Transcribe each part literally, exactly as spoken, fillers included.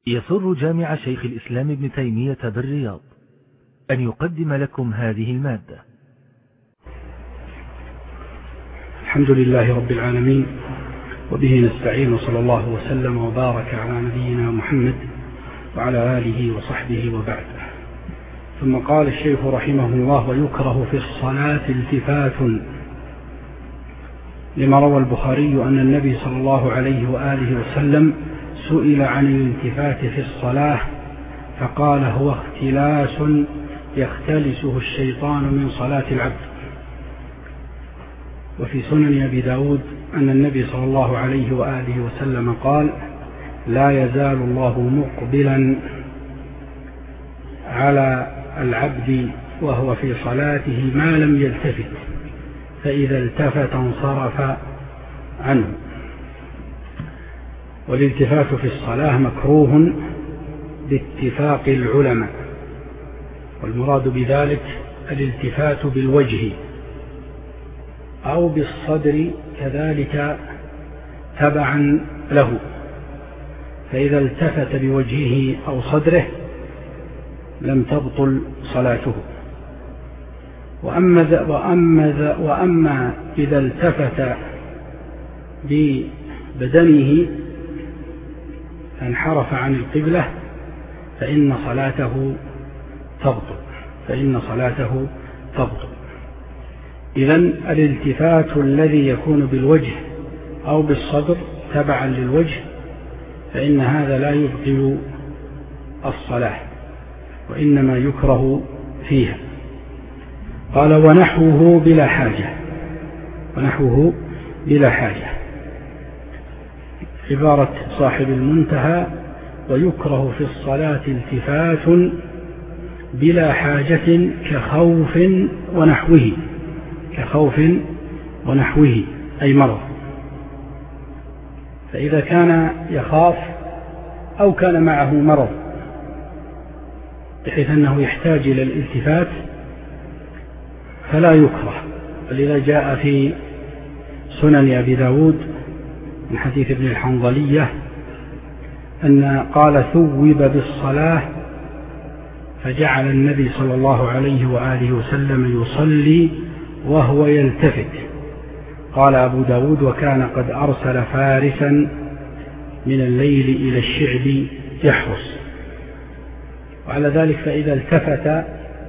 يسر جامع شيخ الإسلام ابن تيمية بالرياض أن يقدم لكم هذه المادة. الحمد لله رب العالمين، وبه نستعين، وصلى الله وسلم وبارك على نبينا محمد وعلى آله وصحبه وبعد. ثم قال الشيخ رحمه الله: ويكره في الصلاة التفات، لما روى البخاري أن النبي صلى الله عليه وآله وسلم سئل عن الالتفات في الصلاة فقال: هو اختلاس يختلسه الشيطان من صلاة العبد. وفي سنن أبي داود أن النبي صلى الله عليه وآله وسلم قال: لا يزال الله مقبلا على العبد وهو في صلاته ما لم يلتفت، فإذا التفت انصرف عنه. والالتفات في الصلاة مكروه باتفاق العلماء، والمراد بذلك الالتفات بالوجه أو بالصدر كذلك تبعا له، فإذا التفت بوجهه أو صدره لم تبطل صلاته. وأما, ذا وأما, ذا وأما إذا التفت ببدنه فانحرف عن القبلة فإن صلاته تبطل فإن صلاته تبطل إذن الالتفات الذي يكون بالوجه أو بالصدر تبعا للوجه فإن هذا لا يبطل الصلاة، وإنما يكره فيها. قال: ونحوه بلا حاجة. ونحوه بلا حاجة عبارة صاحب المنتهى: ويكره في الصلاة التفات بلا حاجة كخوف ونحوه كخوف ونحوه أي مرض. فإذا كان يخاف أو كان معه مرض بحيث أنه يحتاج إلى الالتفات فلا يكره. ولذا جاء في سنن أبي داود من حديث ابن الحنظلية أن قال: ثوب بالصلاة فجعل النبي صلى الله عليه وآله وسلم يصلي وهو يلتفت. قال أبو داود: وكان قد أرسل فارسا من الليل إلى الشعب يحرس. وعلى ذلك فإذا التفت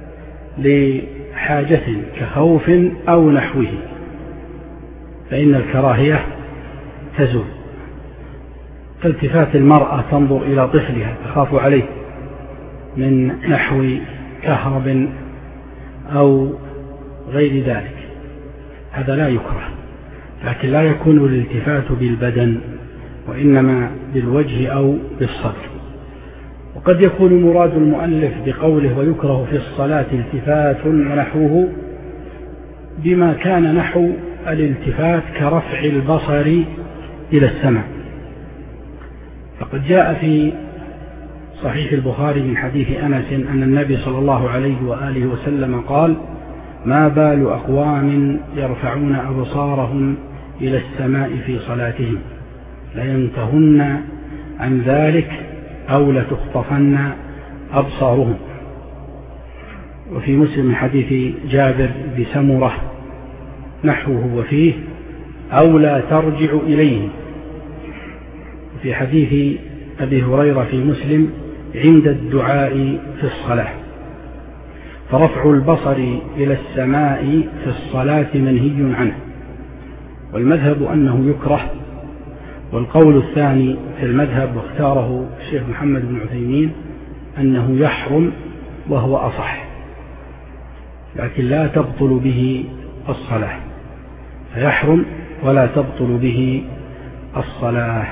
لحاجة كخوف أو نحوه فإن الكراهية تزول. كالتفات المرأة تنظر إلى طفلها تخاف عليه من نحو كهرب أو غير ذلك، هذا لا يكره، لكن لا يكون الالتفات بالبدن وإنما بالوجه أو بالصدر. وقد يكون مراد المؤلف بقوله: ويكره في الصلاة التفات ونحوه بما كان نحو الالتفات كرفع البصر إلى السماء. فقد جاء في صحيح البخاري من حديث أنس أن النبي صلى الله عليه وآله وسلم قال: ما بال أقوام يرفعون أبصارهم إلى السماء في صلاتهم لينتهن عن ذلك أو لتخطفن أبصارهم. وفي مسلم من حديث جابر بسمرة نحوه وفيه: أو لا ترجع إليه. وفي حديث أبي هريرة في مسلم: عند الدعاء في الصلاة. فرفع البصر إلى السماء في الصلاة منهي عنه، والمذهب أنه يكره. والقول الثاني في المذهب واختاره الشيخ محمد بن عثيمين أنه يحرم، وهو أصح، لكن لا تبطل به الصلاة، فيحرم ولا تبطل به الصلاة.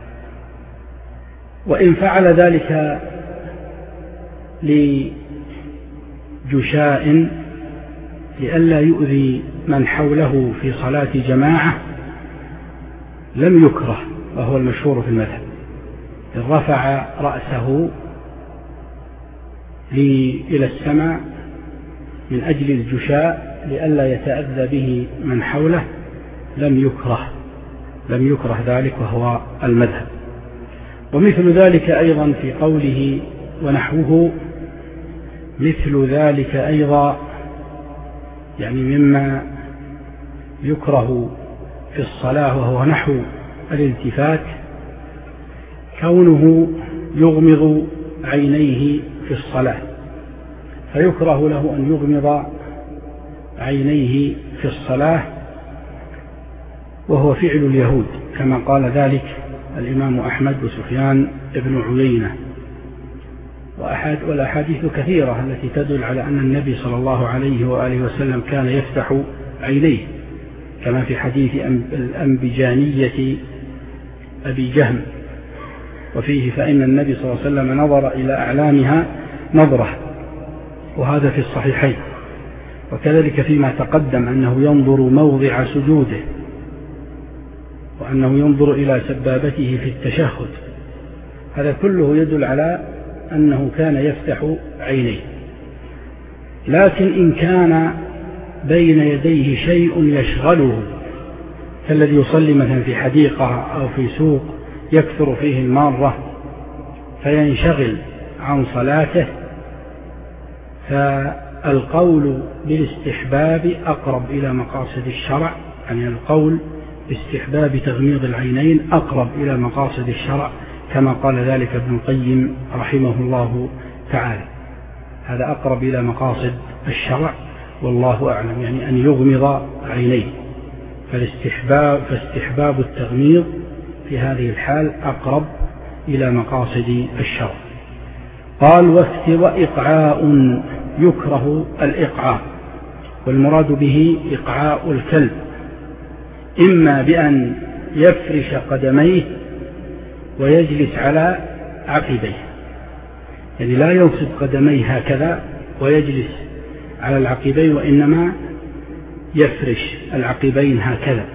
وإن فعل ذلك لجشاء لئلا يؤذي من حوله في صلاة جماعة لم يكره، وهو المشهور في المذهب. إن رفع رأسه إلى السماء من أجل الجشاء لئلا يتأذى به من حوله لم يكره لم يكره ذلك، وهو المذهب. ومثل ذلك أيضا في قوله ونحوه، مثل ذلك أيضا يعني مما يكره في الصلاة وهو نحو الالتفات، كونه يغمض عينيه في الصلاة، فيكره له أن يغمض عينيه في الصلاة، وهو فعل اليهود كما قال ذلك الإمام أحمد وسفيان بن عيينة. والأحاديث كثيرة التي تدل على أن النبي صلى الله عليه وآله وسلم كان يفتح عينيه، كما في حديث الأنبجانية أبي جهم، وفيه فإن النبي صلى الله عليه وسلم نظر إلى أعلامها نظرة، وهذا في الصحيحين. وكذلك فيما تقدم أنه ينظر موضع سجوده، وأنه ينظر إلى سبابته في التشهد، هذا كله يدل على أنه كان يفتح عينيه. لكن إن كان بين يديه شيء يشغله، كالذي يصلي مثلا في حديقة أو في سوق يكثر فيه المارة فينشغل عن صلاته، فالقول بالاستحباب أقرب إلى مقاصد الشرع، يعني القول باستحباب تغميض العينين أقرب إلى مقاصد الشرع، كما قال ذلك ابن القيم رحمه الله تعالى، هذا أقرب إلى مقاصد الشرع والله أعلم، يعني أن يغمض عينيه، فالاستحباب فاستحباب التغميض في هذه الحال أقرب إلى مقاصد الشرع. قال وإقعاء، يكره الإقعاء، والمراد به إقعاء الكلب، إما بأن يفرش قدميه ويجلس على عقبيه، يعني لا ينصب قدميه هكذا ويجلس على العقبين، وإنما يفرش العقبين هكذا،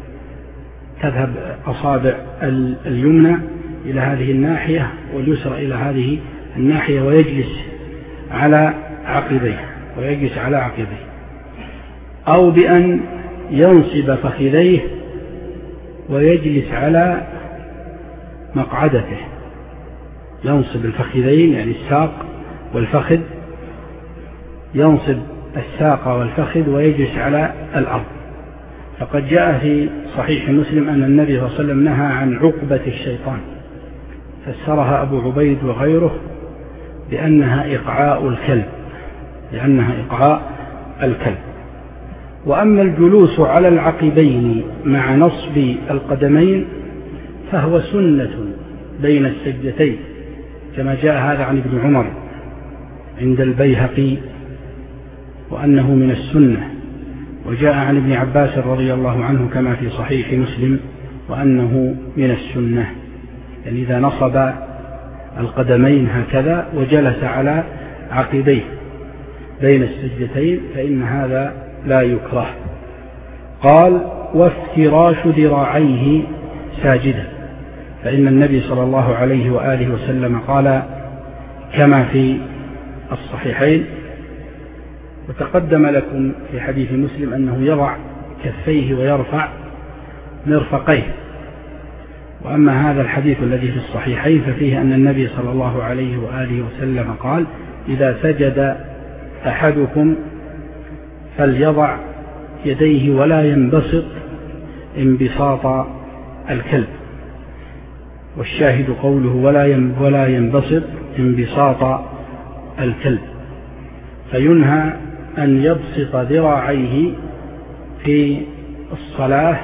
تذهب أصابع اليمنى إلى هذه الناحية واليسرى إلى هذه الناحية، ويجلس على عقبيه ويجلس على عقبيه، أو بأن ينصب فخذيه ويجلس على مقعدته، ينصب الفخذين يعني الساق والفخذ، ينصب الساق والفخذ ويجلس على الأرض. فقد جاء في صحيح مسلم أن النبي صلى الله عليه وسلم نهى عن عقبة الشيطان، فسرها أبو عبيد وغيره بأنها إقعاء الكلب، لأنها إقعاء الكلب. وأما الجلوس على العقبين مع نصب القدمين فهو سنة بين السجدتين، كما جاء هذا عن ابن عمر عند البيهقي وأنه من السنة، وجاء عن ابن عباس رضي الله عنه كما في صحيح مسلم وأنه من السنة، يعني إذا نصب القدمين هكذا وجلس على عقبيه بين السجدتين فإن هذا لا يكره. قال وافتراش ذراعيه ساجدا، فإن النبي صلى الله عليه وآله وسلم قال كما في الصحيحين، وتقدم لكم في حديث مسلم أنه يضع كفيه ويرفع مرفقيه. وأما هذا الحديث الذي في الصحيحين ففيه أن النبي صلى الله عليه وآله وسلم قال إذا سجد أحدكم فليضع يديه ولا ينبسط انبساط الكلب، والشاهد قوله ولا ينبسط انبساط الكلب، فينهى أن يبسط ذراعيه في الصلاة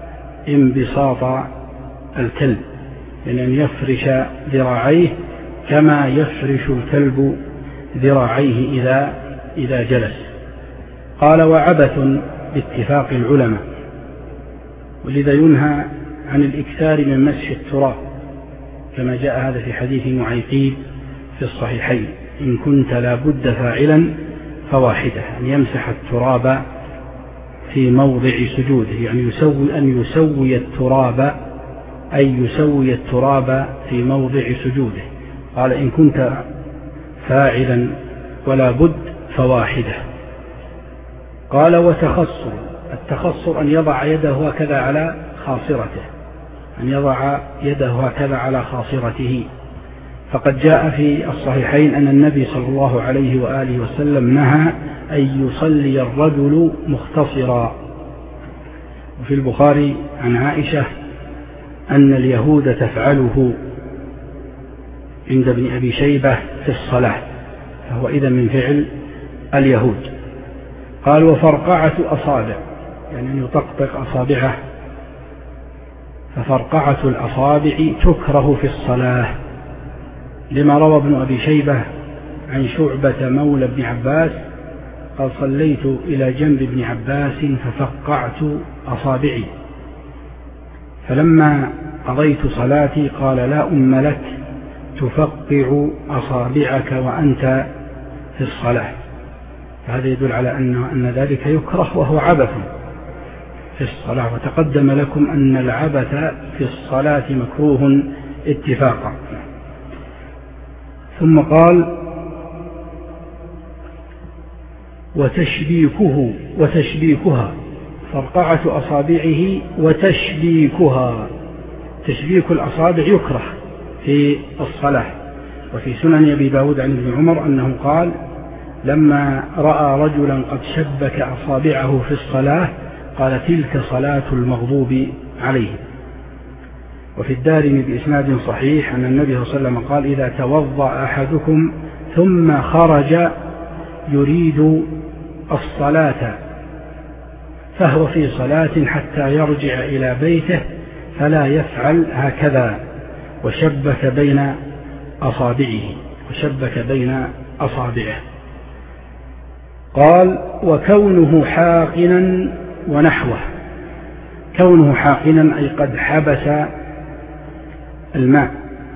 انبساط الكلب، يعني أن يفرش ذراعيه كما يفرش الكلب ذراعيه إذا إذا جلس. قال وعبث باتفاق العلماء، ولذا ينهى عن الإكثار من مسح التراب، كما جاء هذا في حديث معيقيب في الصحيحين إن كنت لا بد فاعلا فواحدة، أن يمسح التراب في موضع سجوده، يعني يسوي أن يسوي التراب أي يسوي التراب في موضع سجوده. قال إن كنت فاعلا ولا بد فواحدة. قال وتخصر، التخصر أن يضع يده هكذا على خاصرته أن يضع يده هكذا على خاصرته. فقد جاء في الصحيحين أن النبي صلى الله عليه وآله وسلم نهى أن يصلي الرجل مختصرا. وفي البخاري عن عائشة أن اليهود تفعله عند ابن أبي شيبة في الصلاة، فهو إذن من فعل اليهود. قال وفرقعة أصابع، يعني أن يطقطق أصابعه، ففرقعة الأصابع تكره في الصلاة، لما روى ابن أبي شيبة عن شعبة مولى ابن عباس قال صليت إلى جنب ابن عباس ففقعت أصابعي، فلما قضيت صلاتي قال لا أم لك تفقع أصابعك وأنت في الصلاة. فهذا يدل على أن, أن ذلك يكره وهو عبث في الصلاة، وتقدم لكم أن العبث في الصلاة مكروه اتفاقا. ثم قال وتشبيكه وتشبيكها، فرقعة أصابعه وتشبيكها. تشبيك الأصابع يكره في الصلاة. وفي سنن أبي داود عن ابن عمر أنه قال لما رأى رجلا قد شبك أصابعه في الصلاة قال تلك صلاة المغضوب عليه. وفي الدارمي بإسناد صحيح أن النبي صلى الله عليه وسلم قال إذا توضأ أحدكم ثم خرج يريد الصلاة فهو في صلاة حتى يرجع إلى بيته فلا يفعل هكذا، وشبك بين أصابعه وشبك بين أصابعه. قال وكونه حاقنا ونحوه. كونه حاقنا أي قد حبس الماء،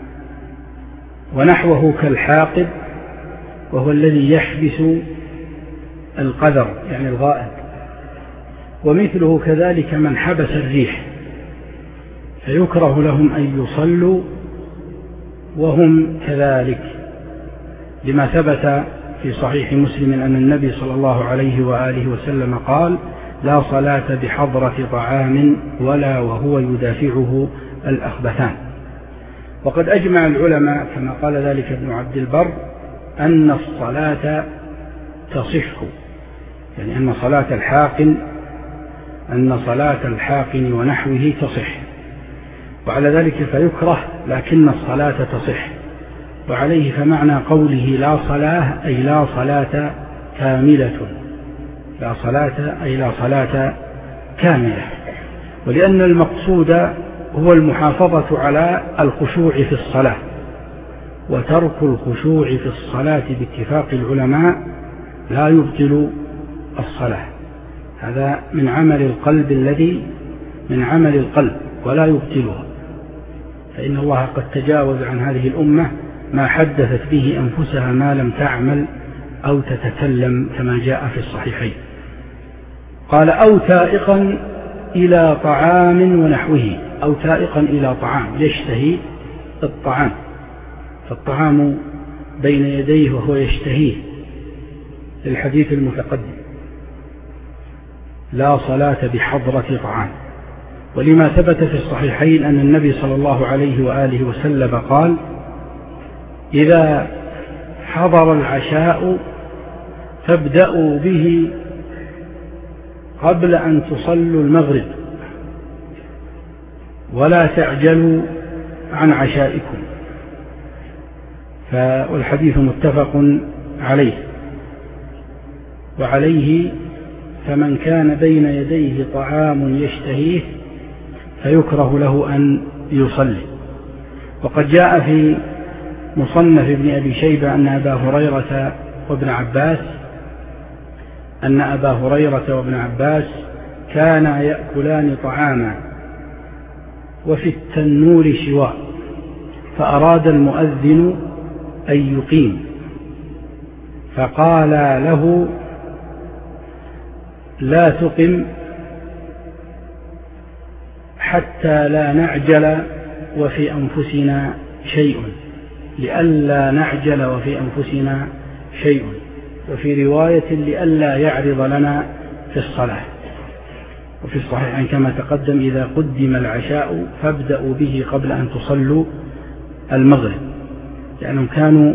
ونحوه كالحاقب وهو الذي يحبس القذر يعني الغائب، ومثله كذلك من حبس الريح، فيكره لهم أن يصلوا وهم كذلك، لما ثبت في صحيح مسلم أن النبي صلى الله عليه وآله وسلم قال لا صلاة بحضرة طعام ولا وهو يدافعه الأخبثان. وقد أجمع العلماء كما قال ذلك ابن عبد البر أن الصلاة تصح، يعني أن صلاة الحاقن أن صلاة الحاقن ونحوه تصح، وعلى ذلك فيكره لكن الصلاة تصح. وعليه فمعنى قوله لا صلاة أي لا صلاة كاملة، لا صلاة أي لا صلاة كاملة، ولأن المقصود هو المحافظة على الخشوع في الصلاة، وترك الخشوع في الصلاة باتفاق العلماء لا يبطل الصلاة. هذا من عمل القلب الذي من عمل القلب ولا يبطلها، فإن الله قد تجاوز عن هذه الأمة ما حدثت به أنفسها ما لم تعمل أو تتكلم كما جاء في الصحيحين. قال أو تائقا إلى طعام ونحوه، أو تائقا إلى طعام يشتهي الطعام، فالطعام بين يديه وهو يشتهيه، الحديث المتقدم لا صلاة بحضرة طعام. ولما ثبت في الصحيحين أن النبي صلى الله عليه وآله وسلم قال إذا حضر العشاء فابدأوا به قبل أن تصلوا المغرب ولا تعجلوا عن عشائكم. والحديث متفق عليه. وعليه فمن كان بين يديه طعام يشتهيه فيكره له أن يصلي. وقد جاء في مصنف ابن أبي شيبة أن أبا هريرة وابن عباس أن أبا هريرة وابن عباس كانا يأكلان طعاما وفي التنور شواء، فأراد المؤذن أن يقيم فقال له لا تقم حتى لا نعجل وفي أنفسنا شيء، لئلا نعجل وفي أنفسنا شيء، وفي رواية لئلا يعرض لنا في الصلاة. وفي الصحيحين كما تقدم إذا قدم العشاء فابدأوا به قبل أن تصلوا المغرب، لأنهم كانوا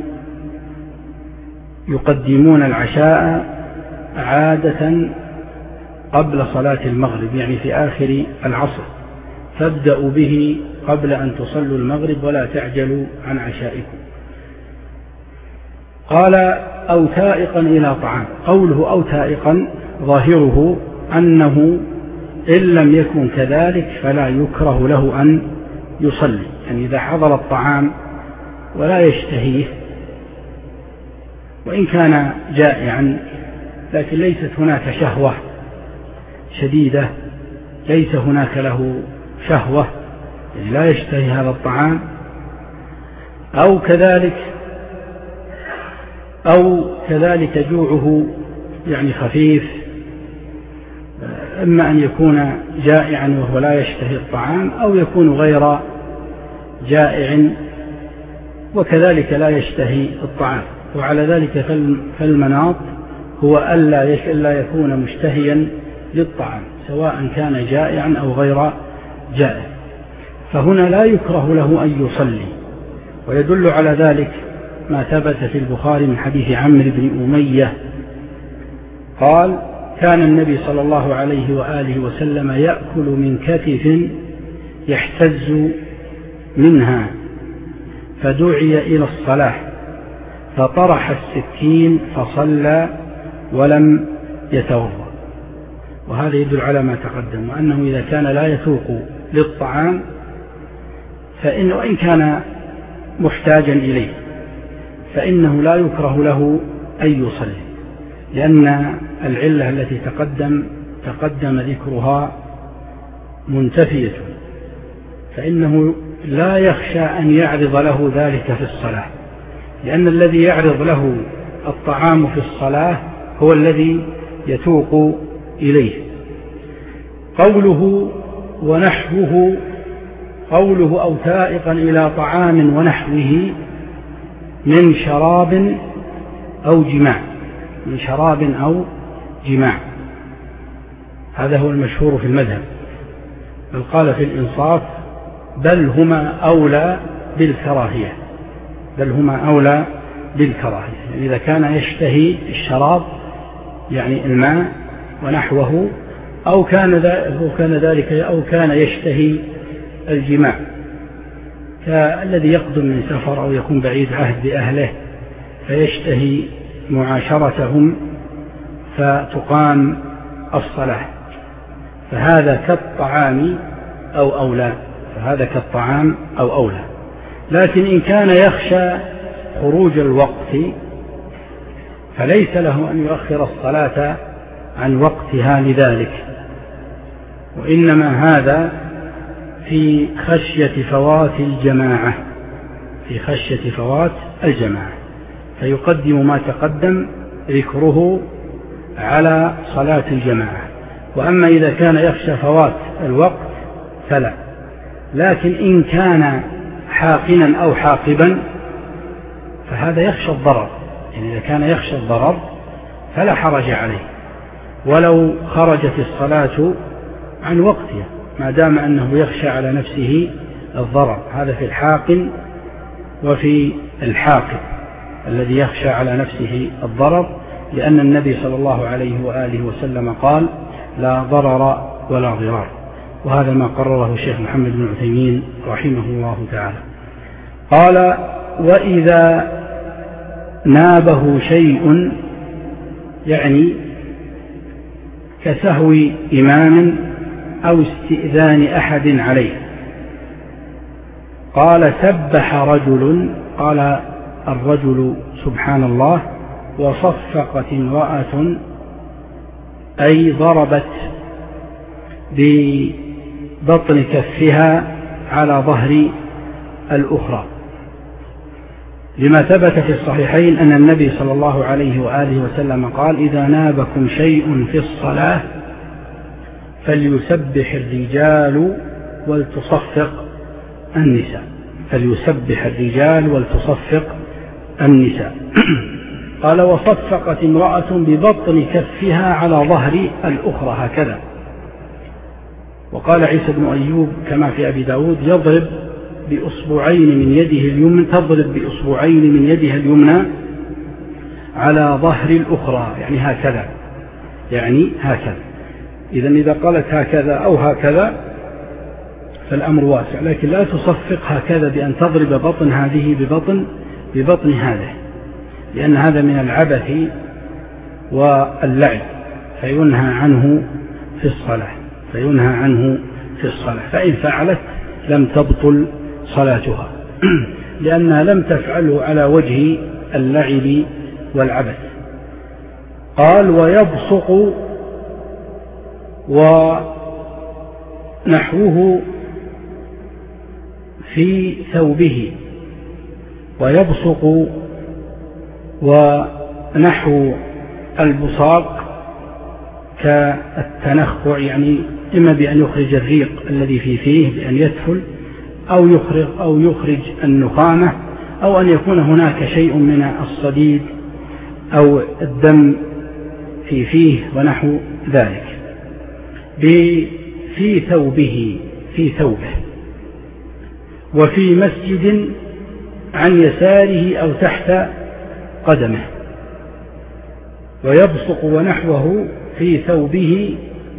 يقدمون العشاء عادة قبل صلاة المغرب، يعني في آخر العصر، فابدأوا به قبل أن تصلوا المغرب ولا تعجلوا عن عشائكم. قال أو تائقا إلى طعام. قوله أو تائقا ظاهره أنه إن لم يكن كذلك فلا يكره له أن يصلي، يعني إذا حضر الطعام ولا يشتهيه وإن كان جائعا لكن ليست هناك شهوة شديدة، ليس هناك له شهوة، يعني لا يشتهي هذا الطعام، أو كذلك أو كذلك جوعه يعني خفيف، إما أن يكون جائعا وهو لا يشتهي الطعام، أو يكون غير جائع وكذلك لا يشتهي الطعام. وعلى ذلك فالمناط هو ألا يكون مشتهيا للطعام سواء كان جائعا أو غير جائع، فهنا لا يكره له أن يصلي. ويدل على ذلك ما ثبت في البخاري من حديث عمرو بن أمية قال كان النبي صلى الله عليه وآله وسلم يأكل من كتف يحتز منها، فدعي إلى الصلاة فطرح السكين فصلى ولم يتوضأ. وهذا يدل على ما تقدم، وأنه إذا كان لا يتوق للطعام فإنه وإن كان محتاجا إليه فإنه لا يكره له أن يصلي، لأن العلة التي تقدم تقدم ذكرها منتفية، فإنه لا يخشى أن يعرض له ذلك في الصلاة، لأن الذي يعرض له الطعام في الصلاة هو الذي يتوق إليه. قوله ونحوه، قوله أو تائقا إلى طعام ونحوه من شراب أو جماع، من شراب أو جماع، هذا هو المشهور في المذهب. بل قال في الإنصاف بل هما أولى بالكراهية، بل هما أولى بالكراهية، يعني إذا كان يشتهي الشراب يعني الماء ونحوه، أو كان ذلك أو كان يشتهي الجماع كالذي يقدم من سفر أو يكون بعيد عهد بأهله فيشتهي معاشرتهم فتقام الصلاة، فهذا كالطعام أو أولى، فهذا كالطعام أو أولى. لكن إن كان يخشى خروج الوقت فليس له أن يؤخر الصلاة عن وقتها لذلك، وإنما هذا في خشية فوات الجماعة، في خشية فوات الجماعة، فيقدم ما تقدم ذكره على صلاة الجماعة. وأما إذا كان يخشى فوات الوقت فلا. لكن إن كان حاقنا أو حاقبا فهذا يخشى الضرر، يعني إذا كان يخشى الضرر فلا حرج عليه ولو خرجت الصلاة عن وقتها ما دام أنه يخشى على نفسه الضرر. هذا في الحاقن وفي الحاقب الذي يخشى على نفسه الضرر، لأن النبي صلى الله عليه وآله وسلم قال لا ضرر ولا ضرار، وهذا ما قرره الشيخ محمد بن عثيمين رحمه الله تعالى. قال وإذا نابه شيء يعني كسهو إمام أو استئذان أحد عليه. قال سبح رجل، قال الرجل سبحان الله، وصفقت امرأة أي ضربت ببطن كفها على ظهر الأخرى، لما ثبت في الصحيحين أن النبي صلى الله عليه وآله وسلم قال إذا نابكم شيء في الصلاة فليسبح الرجال ولتصفق النساء، فليسبح الرجال ولتصفق النساء. قال وصفقت امرأة ببطن كفها على ظهر الأخرى هكذا، وقال عيسى بن أيوب كما في أبي داود يضرب بأصبعين من يده اليمنى تضرب بأصبعين من يدها اليمنى على ظهر الأخرى، يعني هكذا، يعني هكذا. إذن إذا قالت هكذا أو هكذا فالأمر واسع، لكن لا تصفق هكذا بأن تضرب بطن هذه ببطن ببطن هذه، لأن هذا من العبث واللعب، فينهى عنه في الصلاة فينهى عنه في الصلاة فإن فعلت لم تبطل صلاتها لأنها لم تفعله على وجه اللعب والعبث. قال ويبصق ونحوه في ثوبه، ويبصق ونحو البصاق كالتنخع، يعني إما بأن يخرج الريق الذي في فيه بأن يدفل، أو يخرج, أو يخرج النخامة، أو أن يكون هناك شيء من الصديد أو الدم في فيه ونحو ذلك. في ثوبه في ثوبه وفي مسجد عن يساره أو تحت قدمه. ويبصق ونحوه في ثوبه،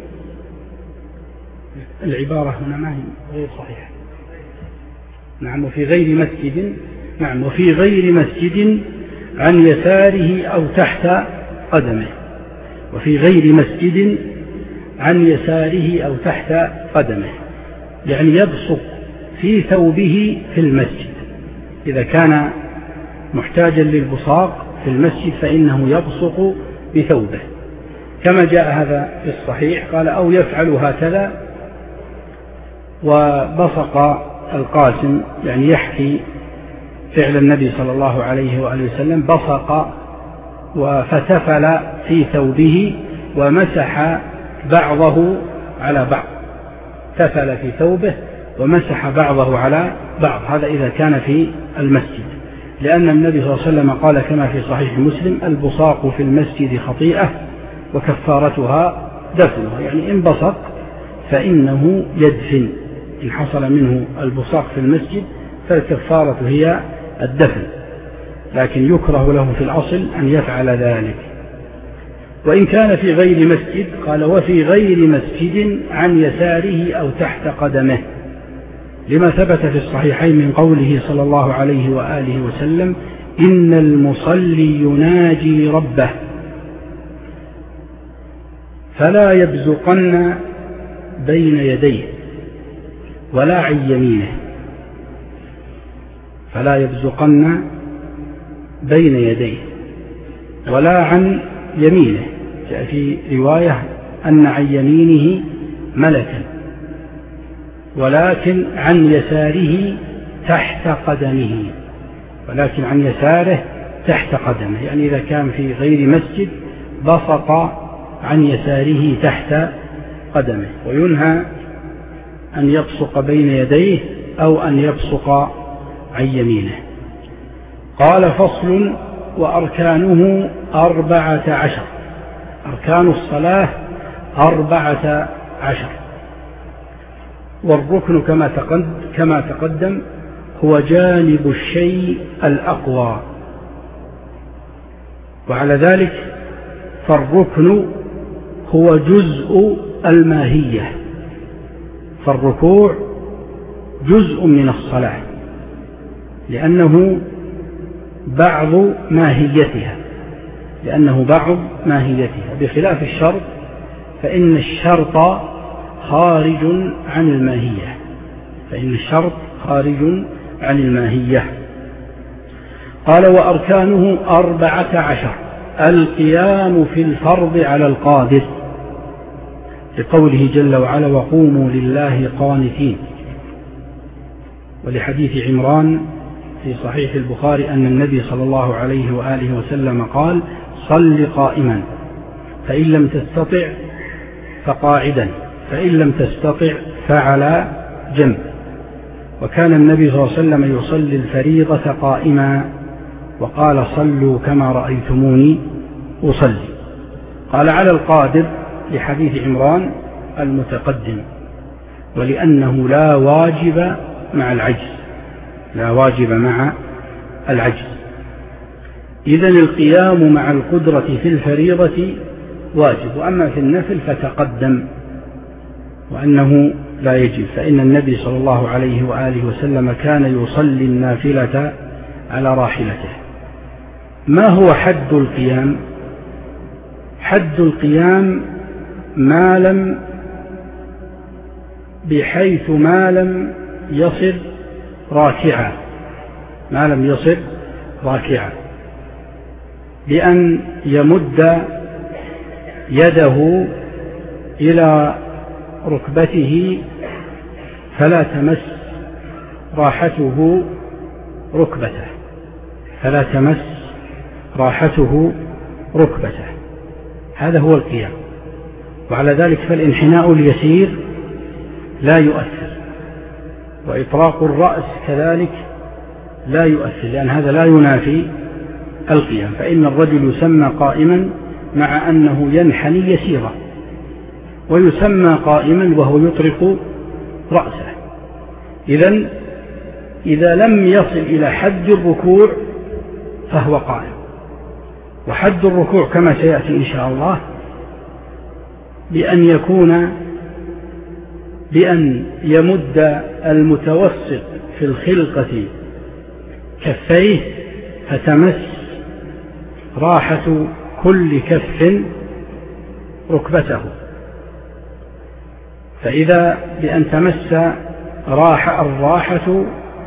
العبارة هنا ما هي غير صحيحة. نعم وفي غير مسجد، نعم وفي غير مسجد عن يساره أو تحت قدمه، وفي غير مسجد عن يساره أو تحت قدمه، يعني يبصق في ثوبه في المسجد. إذا كان محتاجا للبصاق في المسجد فإنه يبصق بثوبه كما جاء هذا في الصحيح. قال أو يفعل هكذا. وبصق القاسم يعني يحكي فعل النبي صلى الله عليه وآله وسلم، بصق وفتفل في ثوبه ومسح بعضه على بعض، تفل في ثوبه ومسح بعضه على بعض، هذا إذا كان في المسجد، لأن النبي صلى الله عليه وسلم قال كما في صحيح مسلم البصاق في المسجد خطيئة وكفارتها دفنها، يعني إن بصق فإنه يدفن، إن حصل منه البصاق في المسجد فالكفارة هي الدفن، لكن يكره له في الأصل أن يفعل ذلك. وإن كان في غير مسجد قال وفي غير مسجد عن يساره أو تحت قدمه، لما ثبت في الصحيحين من قوله صلى الله عليه وآله وسلم إن المصلي يناجي ربه فلا يبزقن بين يديه ولا عن يمينه، فلا يبزقن بين يديه ولا عن يمينه. جاء في رواية أن عن يمينه ملكا، ولكن عن يساره تحت قدمه، ولكن عن يساره تحت قدمه، يعني إذا كان في غير مسجد بصق عن يساره تحت قدمه. وينهى أن يبصق بين يديه أو أن يبصق عن يمينه. قال فصل وأركانه أربعة عشر، أركان الصلاة أربعة عشر. والركن كما تقدم, كما تقدم هو جانب الشيء الأقوى، وعلى ذلك فالركن هو جزء الماهية، فالركوع جزء من الصلاة لأنه بعض ماهيتها، لأنه بعض ماهيتها، بخلاف الشرط فإن الشرط خارج عن الماهية، فإن الشرط خارج عن الماهية. قال وأركانه أربعة عشر. القيام في الفرض على القادر، لقوله جل وعلا وقوموا لله قانتين، ولحديث عمران في صحيح البخاري أن النبي صلى الله عليه وآله وسلم قال صل قائما فإن لم تستطع فقاعدا فإن لم تستطع فعلى جنب. وكان النبي صلى الله عليه وسلم يصلي الفريضة قائما، وقال صلوا كما رأيتموني أصلي. قال على القادر لحديث عمران المتقدم. ولأنه لا واجب مع العجز، لا واجب مع العجز. إذن القيام مع القدرة في الفريضة واجب، وأما في النفل فتقدم وأنه لا يجب، فإن النبي صلى الله عليه وآله وسلم كان يصلي النافلة على راحلته. ما هو حد القيام؟ حد القيام ما لم بحيث ما لم يصل راكعا، ما لم يصل راكعا، بأن يمد يده إلى ركبته فلا تمس راحته ركبته، فلا تمس راحته ركبته، هذا هو القيام. وعلى ذلك فالانحناء اليسير لا يؤثر، وإطراق الرأس كذلك لا يؤثر، لأن هذا لا ينافي القيام، فإن الرجل يسمى قائما مع أنه ينحني يسيرا، ويسمى قائما وهو يطرق رأسه. إذن إذا لم يصل إلى حد الركوع فهو قائم، وحد الركوع كما سيأتي إن شاء الله بأن يكون بأن يمد المتوسط في الخلقة كفيه فتمس راحة كل كف ركبته، فإذا بأن تمس راحة الراحة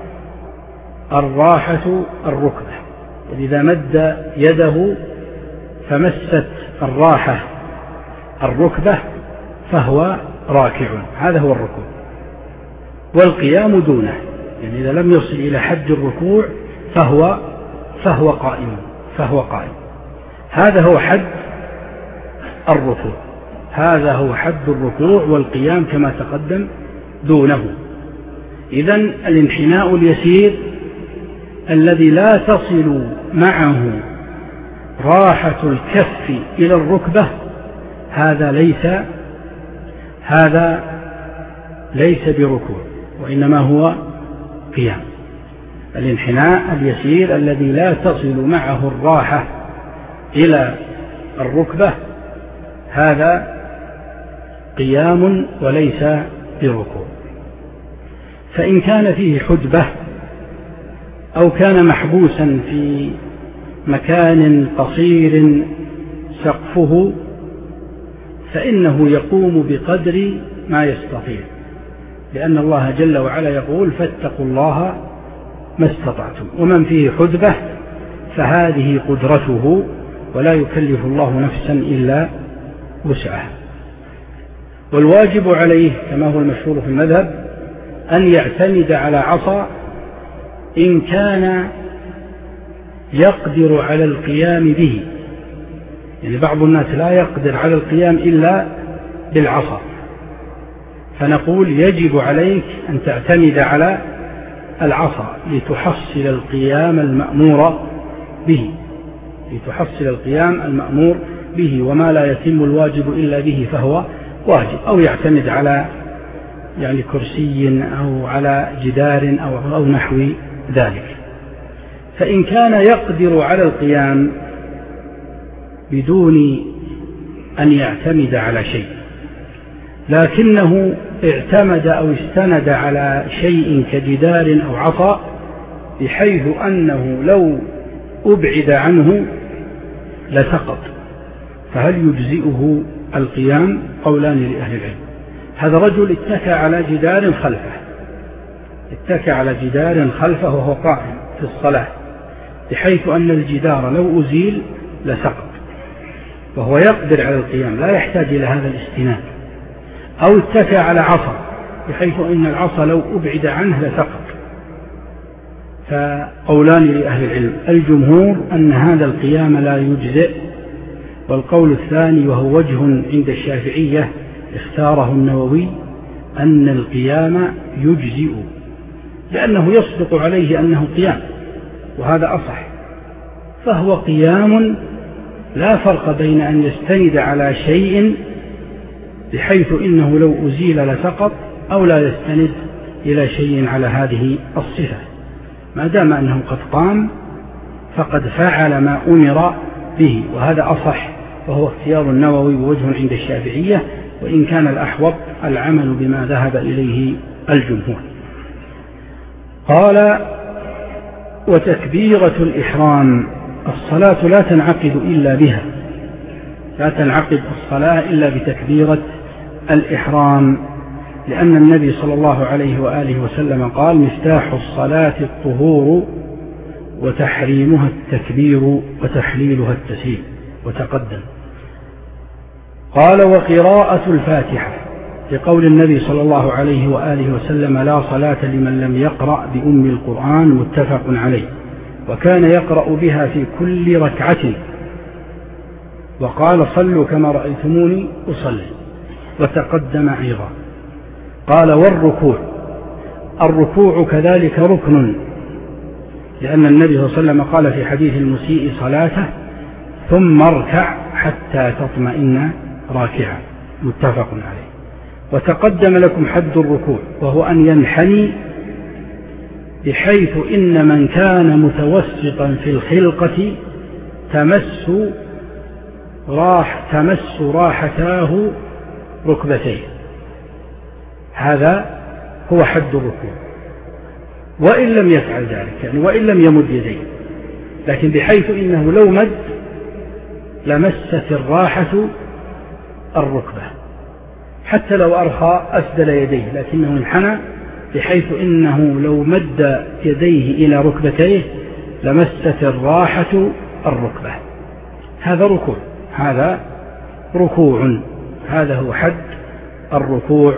الراحة الركبة، وإذا مد يده فمست الراحة الركبة فهو راكع، هذا هو الركوع. والقيام دونه، يعني إذا لم يصل إلى حد الركوع فهو فهو قائم فهو قائم هذا هو حد الركوع، هذا هو حد الركوع، والقيام كما تقدم دونه. إذن الانحناء اليسير الذي لا تصل معه راحة الكف إلى الركبة هذا ليس هذا ليس بركوع، وإنما هو قيام. الانحناء اليسير الذي لا تصل معه الراحة إلى الركبة هذا قيام وليس بركوع. فإن كان فيه حدبة أو كان محبوسا في مكان قصير سقفه فإنه يقوم بقدر ما يستطيع، لأن الله جل وعلا يقول فاتقوا الله ما استطعتم. ومن فيه حدبة فهذه قدرته، ولا يكلف الله نفسا إلا وسعها. والواجب عليه كما هو المشهور في المذهب أن يعتمد على عصا إن كان يقدر على القيام به، يعني بعض الناس لا يقدر على القيام إلا بالعصا، فنقول يجب عليك أن تعتمد على العصا لتحصل القيام المأمور به، لتحصل القيام المأمور به، وما لا يتم الواجب إلا به فهو واجب. أو يعتمد على يعني كرسي أو على جدار أو, أو نحو ذلك. فإن كان يقدر على القيام بدون أن يعتمد على شيء، لكنه اعتمد أو استند على شيء كجدار أو عصا بحيث أنه لو أبعد عنه لسقط، فهل يجزئه القيام؟ قولان لأهل العلم. هذا رجل اتكى على جدار خلفه، اتكى على جدار خلفه وهو قائم في الصلاة بحيث أن الجدار لو أزيل لسقط، وهو يقدر على القيام لا يحتاج إلى هذا الاستناد. أو اتكى على عصا بحيث أن العصا لو أبعد عنه لسقط. فقولان لأهل العلم. الجمهور أن هذا القيام لا يجزئ، والقول الثاني وهو وجه عند الشافعية اختاره النووي أن القيام يجزئ، لأنه يصدق عليه أنه قيام، وهذا أصح، فهو قيام لا فرق بين أن يستند على شيء بحيث إنه لو أزيل لسقط، أو لا يستند إلى شيء على هذه الصفة، ما دام أنه قد قام فقد فعل ما أمر به، وهذا أصح، وهو اختيار النووي ووجه عند الشافعية، وإن كان الأحوط العمل بما ذهب إليه الجمهور. قال: وتكبيرة الإحرام، الصلاة لا تنعقد إلا بها، لا تنعقد الصلاة إلا بتكبيرة الإحرام، لأن النبي صلى الله عليه وآله وسلم قال: مفتاح الصلاة الطهور وتحريمها التكبير وتحليلها التسليم، وتقدم. قال: وقراءة الفاتحة، لقول النبي صلى الله عليه وآله وسلم: لا صلاة لمن لم يقرأ بأم القرآن، متفق عليه، وكان يقرأ بها في كل ركعة، وقال: صلوا كما رأيتموني أصلي، وتقدم أيضا. قال: والركوع، الركوع كذلك ركن، لأن النبي صلى الله عليه وسلم قال في حديث المسيء صلاته: ثم اركع حتى تطمئن راكعا، متفق عليه. وتقدم لكم حد الركوع، وهو أن ينحني بحيث إن من كان متوسطا في الخلقة تمس راح تمس راحتاه ركبتيه، هذا هو حد الركوع، وإن لم يفعل ذلك، يعني وإن لم يمد يديه، لكن بحيث إنه لو مد لمست الراحة الركبة، حتى لو أرخى أسدل يديه، لكنه انحنى بحيث إنه لو مد يديه إلى ركبتيه لمست الراحة الركبة، هذا ركوع، هذا ركوع، هذا هو حد الركوع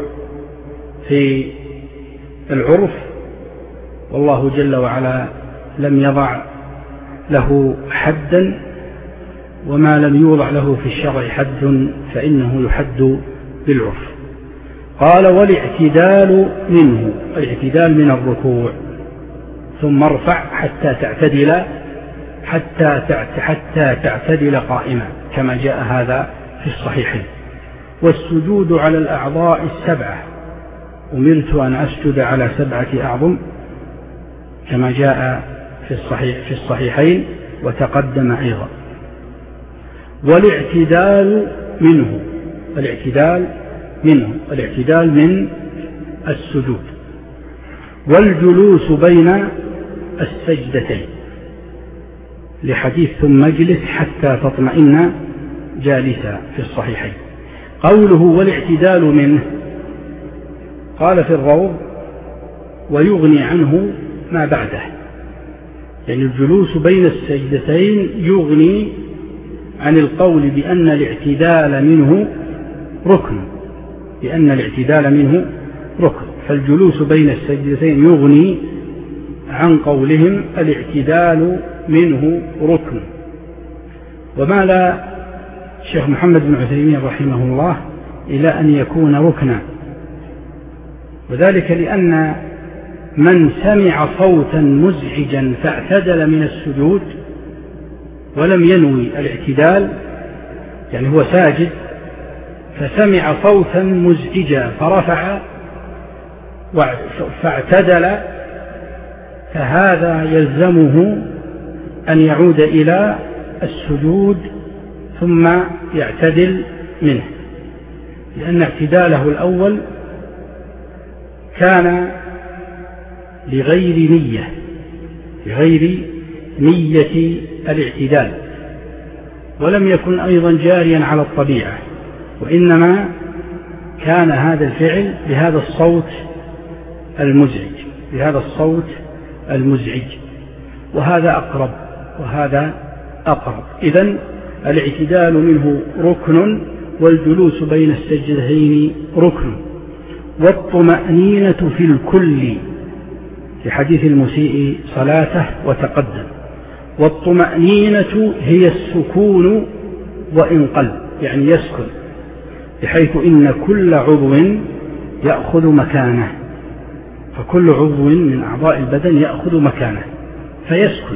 في العرف، والله جل وعلا لم يضع له حدا، وما لم يوضع له في الشرع حد فإنه يحد بالعرف. قال: والاعتدال منه، الاعتدال من الركوع، ثم ارفع حتى تعتدل حتى حتى تعتدل قائما، كما جاء هذا في الصحيحين. والسجود على الأعضاء السبعة، أمرت أن أسجد على سبعة أعظم، كما جاء في الصحيح في الصحيحين وتقدم أيضا. والاعتدال منه، الاعتدال منه، الاعتدال من السجود. والجلوس بين السجدتين، لحديث ثم اجلس حتى تطمئن جالسا في الصحيحين. قوله والاعتدال منه، قال في الروض: ويغني عنه ما بعده، يعني الجلوس بين السجدتين يغني عن القول بأن الاعتدال منه ركن، بأن الاعتدال منه ركن، فالجلوس بين السجدتين يغني عن قولهم الاعتدال منه ركن. ومال الشيخ محمد بن عثيمين رحمه الله إلى أن يكون ركنا، وذلك لأن من سمع صوتا مزعجا فاعتدل من السجود ولم ينوي الاعتدال، يعني هو ساجد فسمع صوتا مزعجا فرفع فاعتدل، فهذا يلزمه أن يعود إلى السجود ثم يعتدل منه، لأن اعتداله الأول كان لغير نية، لغير نية الاعتدال، ولم يكن أيضا جاريا على الطبيعة، وإنما كان هذا الفعل بهذا الصوت المزعج، بهذا الصوت المزعج، وهذا أقرب وهذا أقرب. إذن الاعتدال منه ركن، والجلوس بين السجدتين ركن. والطمأنينة في الكل، في حديث المسيء صلاته وتقدم. والطمأنينة هي السكون وإن قل، يعني يسكن، بحيث إن كل عضو يأخذ مكانه، فكل عضو من أعضاء البدن يأخذ مكانه فيسكن.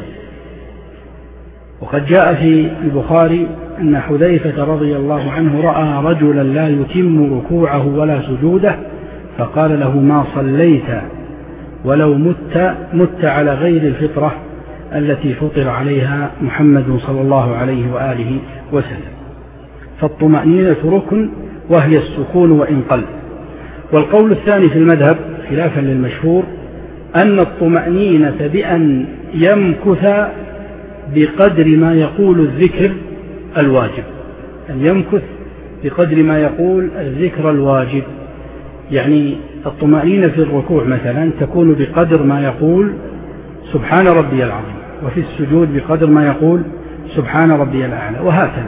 وقد جاء في البخاري أن حذيفة رضي الله عنه رأى رجلا لا يتم ركوعه ولا سجوده فقال له ما صليت ولو مت مت على غير الفطرة التي فطر عليها محمد صلى الله عليه وآله وسلم. فالطمأنينة ركن وهي السكون وإن قل. والقول الثاني في المذهب خلافا للمشهور أن الطمأنينة بأن يمكث بقدر ما يقول الذكر الواجب، أن يمكث بقدر ما يقول الذكر الواجب. يعني الطمأنينة في الركوع مثلا تكون بقدر ما يقول سبحان ربي العظيم، وفي السجود بقدر ما يقول سبحان ربي الأعلى، وهكذا.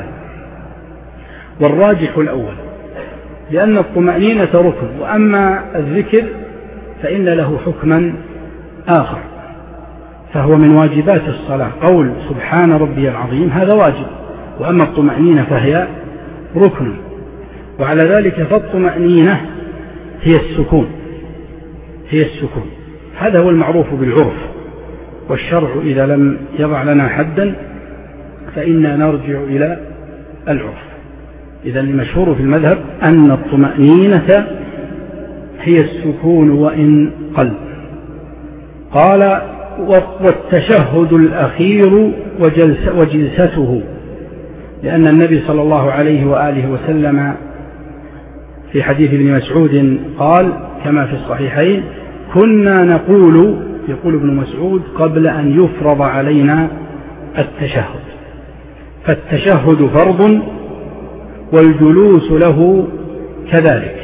والراجح الأول، لأن الطمأنينة ركن، وأما الذكر فإن له حكما آخر، فهو من واجبات الصلاة. قول سبحان ربي العظيم هذا واجب، وأما الطمأنينة فهي ركن. وعلى ذلك فالطمأنينة هي السكون، هي السكون. هذا هو المعروف بالعرف، والشرع إذا لم يضع لنا حدا فإنا نرجع إلى العرف. إذا المشهور في المذهب أن الطمأنينة هي السكون وإن قل. قال والتشهد الأخير وجلسته، لأن النبي صلى الله عليه وآله وسلم في حديث ابن مسعود قال كما في الصحيحين كنا نقول، يقول ابن مسعود قبل أن يفرض علينا التشهد. فالتشهد فرض والجلوس له كذلك،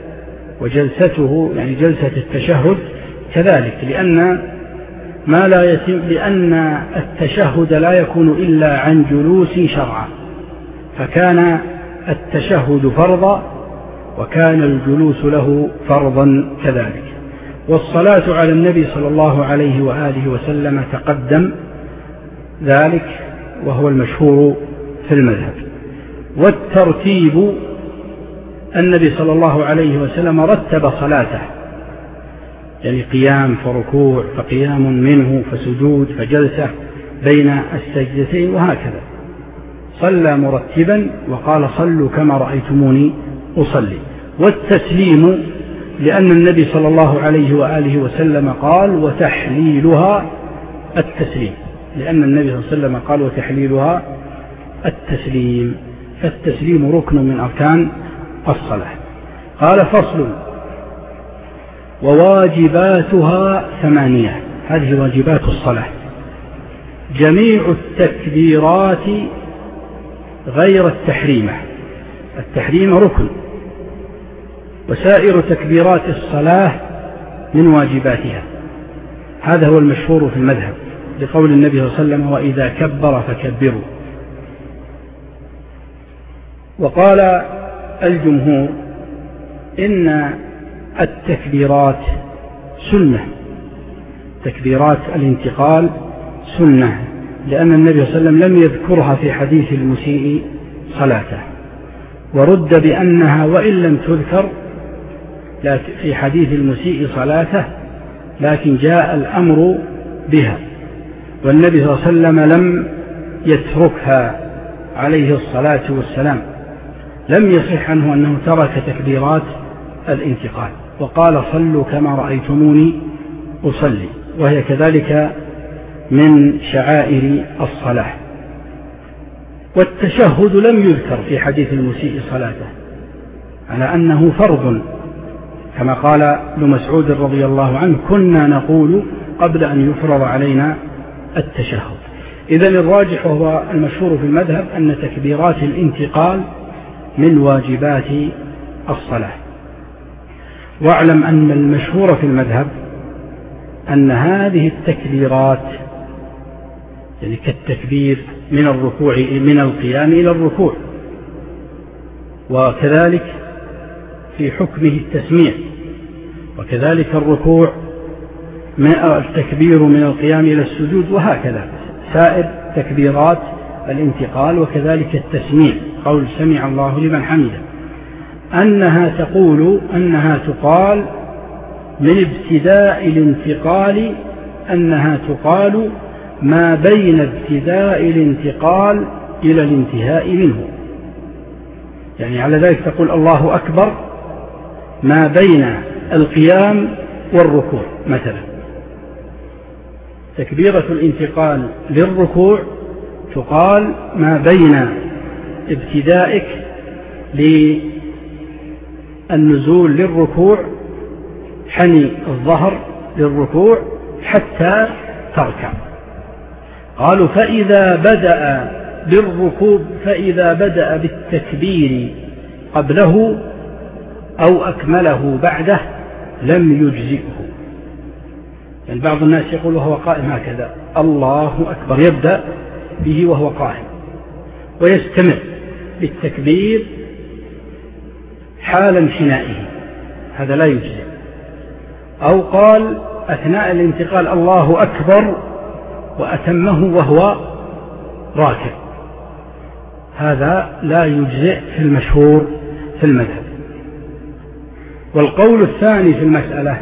وجلسته يعني جلسة التشهد كذلك، لأن ما لا يتم، لأن التشهد لا يكون إلا عن جلوس شرعا، فكان التشهد فرضا وكان الجلوس له فرضا كذلك. والصلاة على النبي صلى الله عليه وآله وسلم تقدم ذلك وهو المشهور في المذهب. والترتيب، النبي صلى الله عليه وسلم رتب صلاته، يعني قيام فركوع فقيام منه فسجود فجلسة بين السجدتين وهكذا، صلى مرتبا وقال صلوا كما رأيتموني أصلي. والتسليم، لأن النبي صلى الله عليه وآله وسلم قال وتحليلها التسليم، لأن النبي صلى الله عليه وسلم قال وتحليلها التسليم، فالتسليم ركن من أركان الصلاة. قال فصل وواجباتها ثمانية، هذه واجبات الصلاة: جميع التكبيرات غير التحريمة، التحريم ركن، وسائر تكبيرات الصلاة من واجباتها. هذا هو المشهور في المذهب لقول النبي صلى الله عليه وسلم وإذا كبر فكبروا. وقال الجمهور إن التكبيرات سنة، تكبيرات الانتقال سنة، لأن النبي صلى الله عليه وسلم لم يذكرها في حديث المسيء صلاته، ورد بأنها وإن لم تذكر في حديث المسيء صلاته لكن جاء الأمر بها، والنبي صلى الله عليه وسلم لم يتركها عليه الصلاة والسلام، لم يصح عنه أنه ترك تكبيرات الانتقال، وقال صلوا كما رأيتموني أصلي، وهي كذلك من شعائر الصلاة. والتشهد لم يذكر في حديث المسيء صلاته على أنه فرض، كما قال ابن مسعود رضي الله عنه كنا نقول قبل أن يفرض علينا التشهد. إذن الراجح وهو المشهور في المذهب أن تكبيرات الانتقال من واجبات الصلاة. واعلم أن المشهور في المذهب أن هذه التكبيرات يعني كالتكبير من الركوع من القيام إلى الركوع، وكذلك في حكمه التسميع، وكذلك الركوع التكبير من القيام إلى السجود، وهكذا سائر تكبيرات الانتقال، وكذلك التسميع قول سمع الله لمن حمده، أنها تقول أنها تقال من ابتداء الانتقال، أنها تقال ما بين ابتداء الانتقال إلى الانتهاء منه، يعني على ذلك تقول الله أكبر ما بين القيام والركوع مثلا. تكبيرة الانتقال للركوع تقال ما بين ابتدائك للنزول للركوع، حني الظهر للركوع حتى تركع. قالوا فإذا بدأ بالركوع فإذا بدأ بالتكبير قبله أو أكمله بعده لم يجزئه. يعني بعض الناس يقول وهو قائم هكذا الله أكبر، يبدأ به وهو قائم ويستمر بالتكبير حال انحنائه، هذا لا يجزئ. أو قال أثناء الانتقال الله أكبر وأتمه وهو راكع، هذا لا يجزئ في المشهور في المذهب. والقول الثاني في المسألة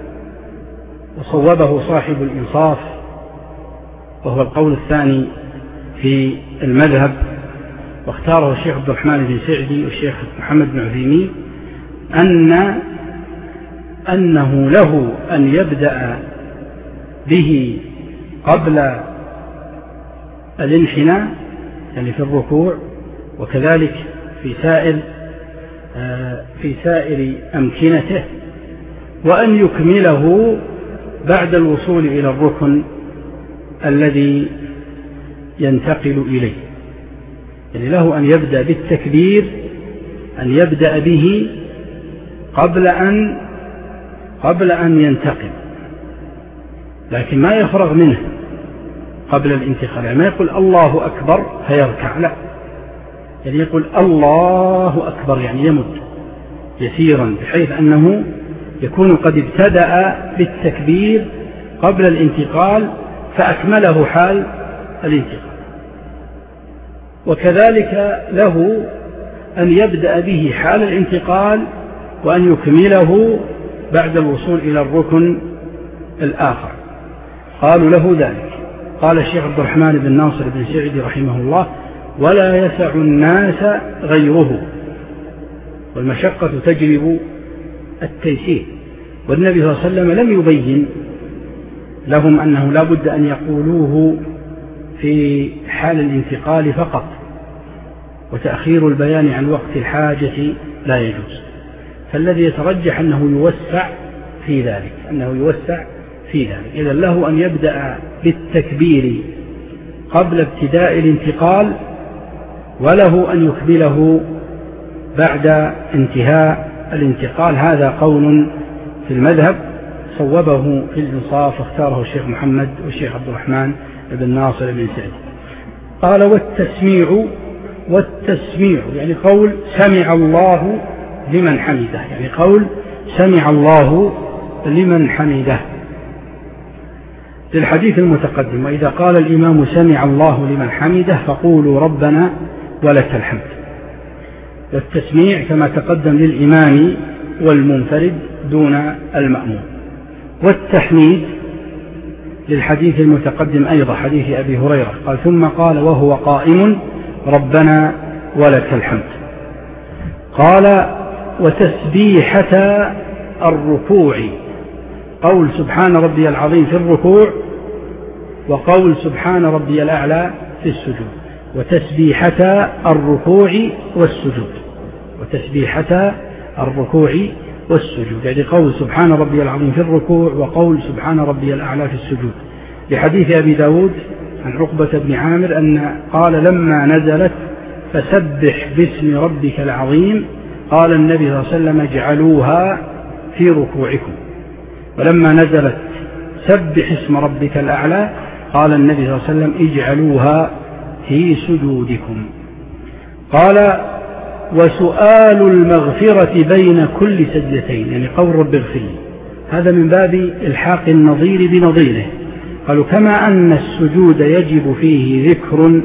وصوبه صاحب الإنصاف، وهو القول الثاني في المذهب واختاره الشيخ عبد الرحمن بن سعدي والشيخ محمد بن عثيمين، أن أنه له أن يبدأ به قبل الانحناء يعني في الركوع، وكذلك في سائر في سائر أمكنته، وأن يكمله بعد الوصول إلى الركن الذي ينتقل إليه. يعني له أن يبدأ بالتكبير، أن يبدأ به قبل أن قبل أن ينتقل، لكن ما يفرغ منه قبل الانتقال. يعني ما يقول الله أكبر فيركع، لا، يعني يقول الله أكبر يعني يمد يسيرا بحيث أنه يكون قد ابتدأ بالتكبير قبل الانتقال فأكمله حال الانتقال. وكذلك له أن يبدأ به حال الانتقال وأن يكمله بعد الوصول إلى الركن الآخر. قالوا له ذلك. قال الشيخ عبد الرحمن بن ناصر بن سعدي رحمه الله: ولا يسع الناس غيره، والمشقة تجلب التيسير. والنبي صلى الله عليه وسلم لم يبين لهم أنه لا بد أن يقولوه في حال الانتقال فقط، وتأخير البيان عن وقت الحاجة لا يجوز. فالذي يترجح أنه يوسع في ذلك أنه يوسع في ذلك إذا له أن يبدأ بالتكبير قبل ابتداء الانتقال، وله أن يكمله بعد انتهاء الانتقال. هذا قول في المذهب صوبه في الإنصاف واختاره الشيخ محمد والشيخ عبد الرحمن بن ناصر بن سعد. قال: والتسميع والتسميع يعني قول سمع الله لمن حمده، يعني قول سمع الله لمن حمده للحديث المتقدم: وإذا قال الإمام سمع الله لمن حمده فقولوا ربنا ولك الحمد. والتسميع كما تقدم للإمام والمنفرد دون المأموم. والتحميد للحديث المتقدم أيضا حديث أبي هريرة قال: ثم قال وهو قائم ربنا ولك الحمد. قال: وتسبيحة الركوع قول سبحان ربي العظيم في الركوع، وقول سبحان ربي الأعلى في السجود. وتسبيحة الركوع والسجود وتسبيحة الركوع والسجود يعني قول سبحان ربي العظيم في الركوع وقول سبحان ربي الأعلى في السجود. لحديث أبي داود عن عقبة بن عامر أن قال: لما نزلت فسبح باسم ربك العظيم قال النبي صلى الله عليه وسلم: اجعلوها في ركوعكم. ولما نزلت سبح اسم ربك الأعلى قال النبي صلى الله عليه وسلم: اجعلوها في سجودكم. قال: وسؤال المغفرة بين كل سجدتين يعني قول رب اغفر لي، هذا من باب الحاق النظير بنظيره. قالوا: كما أن السجود يجب فيه ذكر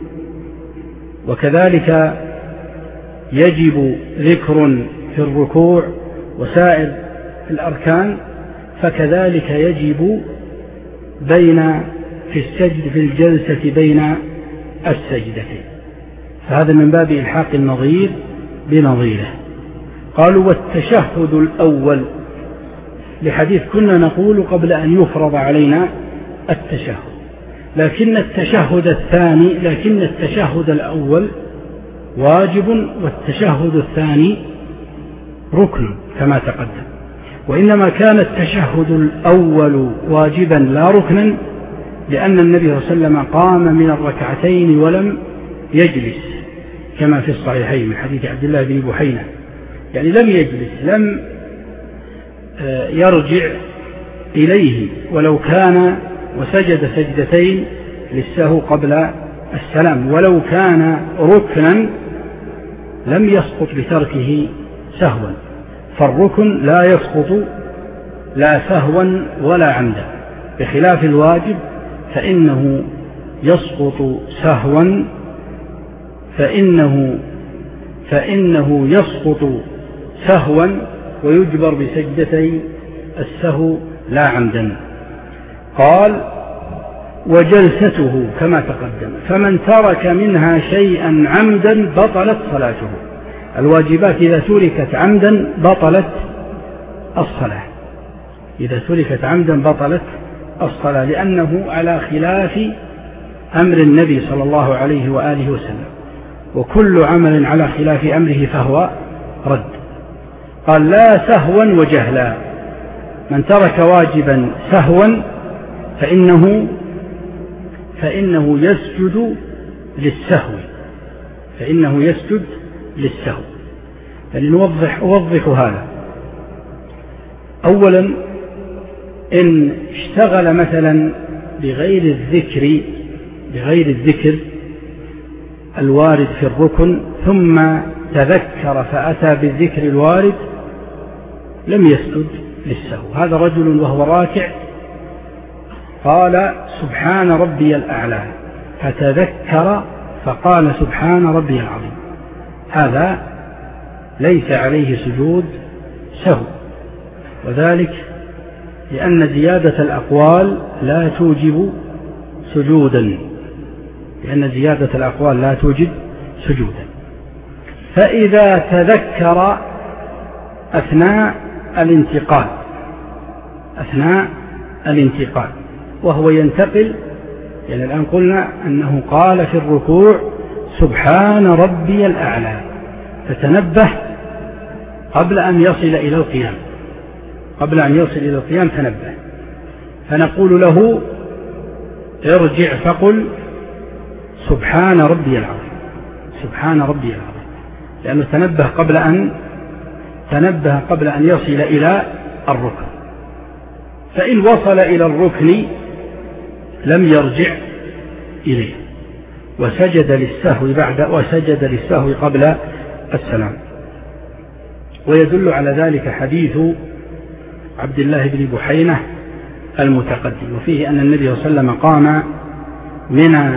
وكذلك يجب ذكر في الركوع وسائر الأركان، فكذلك يجب بين في السجد في الجلسة بين السجدتين، فهذا من باب إلحاق النظير بنظيره. قالوا: والتشهد الأول لحديث كنا نقول قبل أن يفرض علينا التشهد، لكن التشهد الثاني لكن التشهد الأول واجب والتشهد الثاني ركن كما تقدم. وإنما كان التشهد الأول واجبا لا ركنا لأن النبي صلى الله عليه وسلم قام من الركعتين ولم يجلس كما في الصحيحين من حديث عبد الله بن بحينة، يعني لم يجلس، لم يرجع إليه ولو كان وسجد سجدتين للسهو قبل السلام، ولو كان ركنا لم يسقط بتركه سهوا، فالركن لا يسقط لا سهوا ولا عمدا، بخلاف الواجب فإنه يسقط سهوا فإنه فإنه يسقط سهوا ويجبر بسجدتي السهو لا عمدا. قال وجلسته كما تقدم، فمن ترك منها شيئا عمدا بطلت صلاته. الواجبات إذا تركت عمدا بطلت الصلاة، إذا تركت عمدا بطلت الصلاة، لأنه على خلاف أمر النبي صلى الله عليه وآله وسلم، وكل عمل على خلاف أمره فهو رد. قال لا سهوا وجهلا، من ترك واجبا سهوا فإنه فإنه يسجد للسهو فإنه يسجد للسهو. يعني نوضح أوضح هذا. أولا إن اشتغل مثلا بغير الذكر بغير الذكر الوارد في الركن ثم تذكر فأتى بالذكر الوارد لم يسجد للسهو. هذا رجل وهو راكع قال سبحان ربي الأعلى فتذكر فقال سبحان ربي العظيم، هذا ليس عليه سجود سهو، وذلك لأن زيادة الأقوال لا توجب سجودا لأن زيادة الأقوال لا توجب سجودا. فإذا تذكر أثناء الانتقال أثناء الانتقال وهو ينتقل، يعني الآن قلنا أنه قال في الركوع سبحان ربي الأعلى، فتنبه قبل أن يصل إلى القيام قبل أن يصل إلى القيام تنبه، فنقول له ارجع فقل سبحان ربي العظيم سبحان ربي العظيم، لأنه تنبه قبل أن تنبه قبل أن يصل إلى الركن. فإن وصل إلى الركن لم يرجع إليه وسجد للسهو بعد وسجد للسهو قبل السلام. ويدل على ذلك حديث عبد الله بن بحينة المتقدم، وفيه أن النبي صلى الله عليه وسلم قام من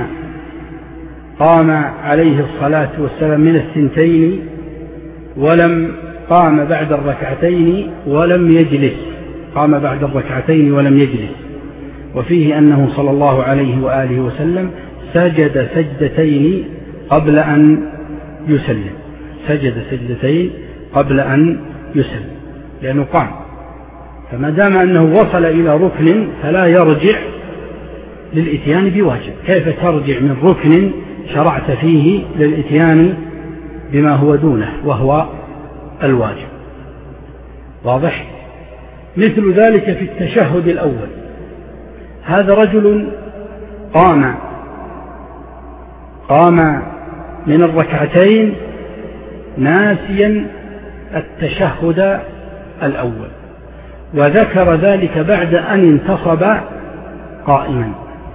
قام عليه الصلاة والسلام من الثنتين ولم قام بعد الركعتين ولم يجلس قام بعد الركعتين ولم يجلس. وفيه أنه صلى الله عليه وآله وسلم سجد سجدتين قبل أن يسلم سجد سجدتين قبل أن يسلم لأنه قام. فما دام أنه وصل إلى ركن فلا يرجع للإتيان بواجب. كيف ترجع من ركن شرعت فيه للإتيان بما هو دونه وهو الواجب؟ واضح؟ مثل ذلك في التشهد الأول، هذا رجل قام قام من الركعتين ناسيا التشهد الأول، وذكر ذلك بعد أن انتصب قائما،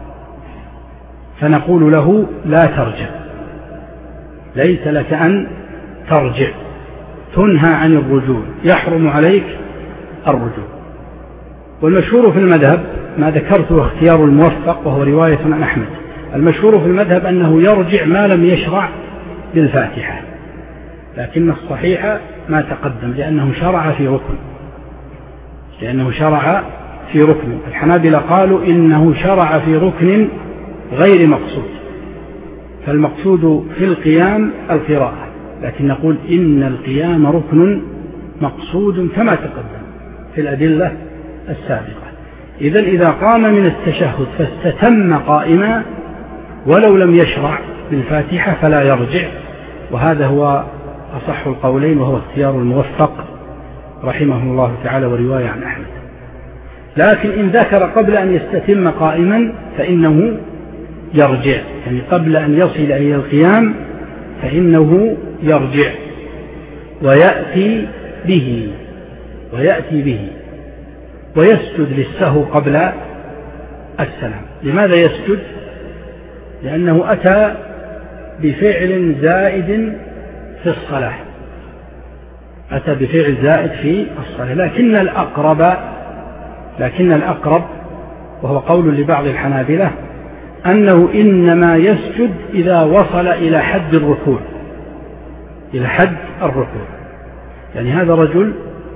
فنقول له لا ترجع، ليس لك أن ترجع، تنهى عن الرجوع، يحرم عليك الرجوع. والمشهور في المذهب ما ذكرته اختيار الموفق وهو رواية عن أحمد، المشهور في المذهب أنه يرجع ما لم يشرع بالفاتحة، لكن الصحيح ما تقدم لأنه شرع في ركن لأنه شرع في ركن الحنابلة قالوا إنه شرع في ركن غير مقصود، فالمقصود في القيام القراءة، لكن نقول إن القيام ركن مقصود كما تقدم في الأدلة السابقة. إذن إذا قام من التشهد فاستتم قائما ولو لم يشرع بالفاتحة فلا يرجع، وهذا هو أصح القولين وهو اختيار الموفق رحمه الله تعالى ورواية عن أحمد. لكن إن ذكر قبل أن يستتم قائما فإنه يرجع، يعني قبل أن يصل إلى القيام فإنه يرجع ويأتي به ويأتي به ويسجد للسهو قبل السلام. لماذا يسجد؟ لأنه أتى بفعل زائد في الصلاة، أتى بفعل زائد في الصلاة. لكن الأقرب لكن الأقرب وهو قول لبعض الحنابلة أنه إنما يسجد إذا وصل إلى حد الركوع، إلى حد الركوع. يعني هذا رجل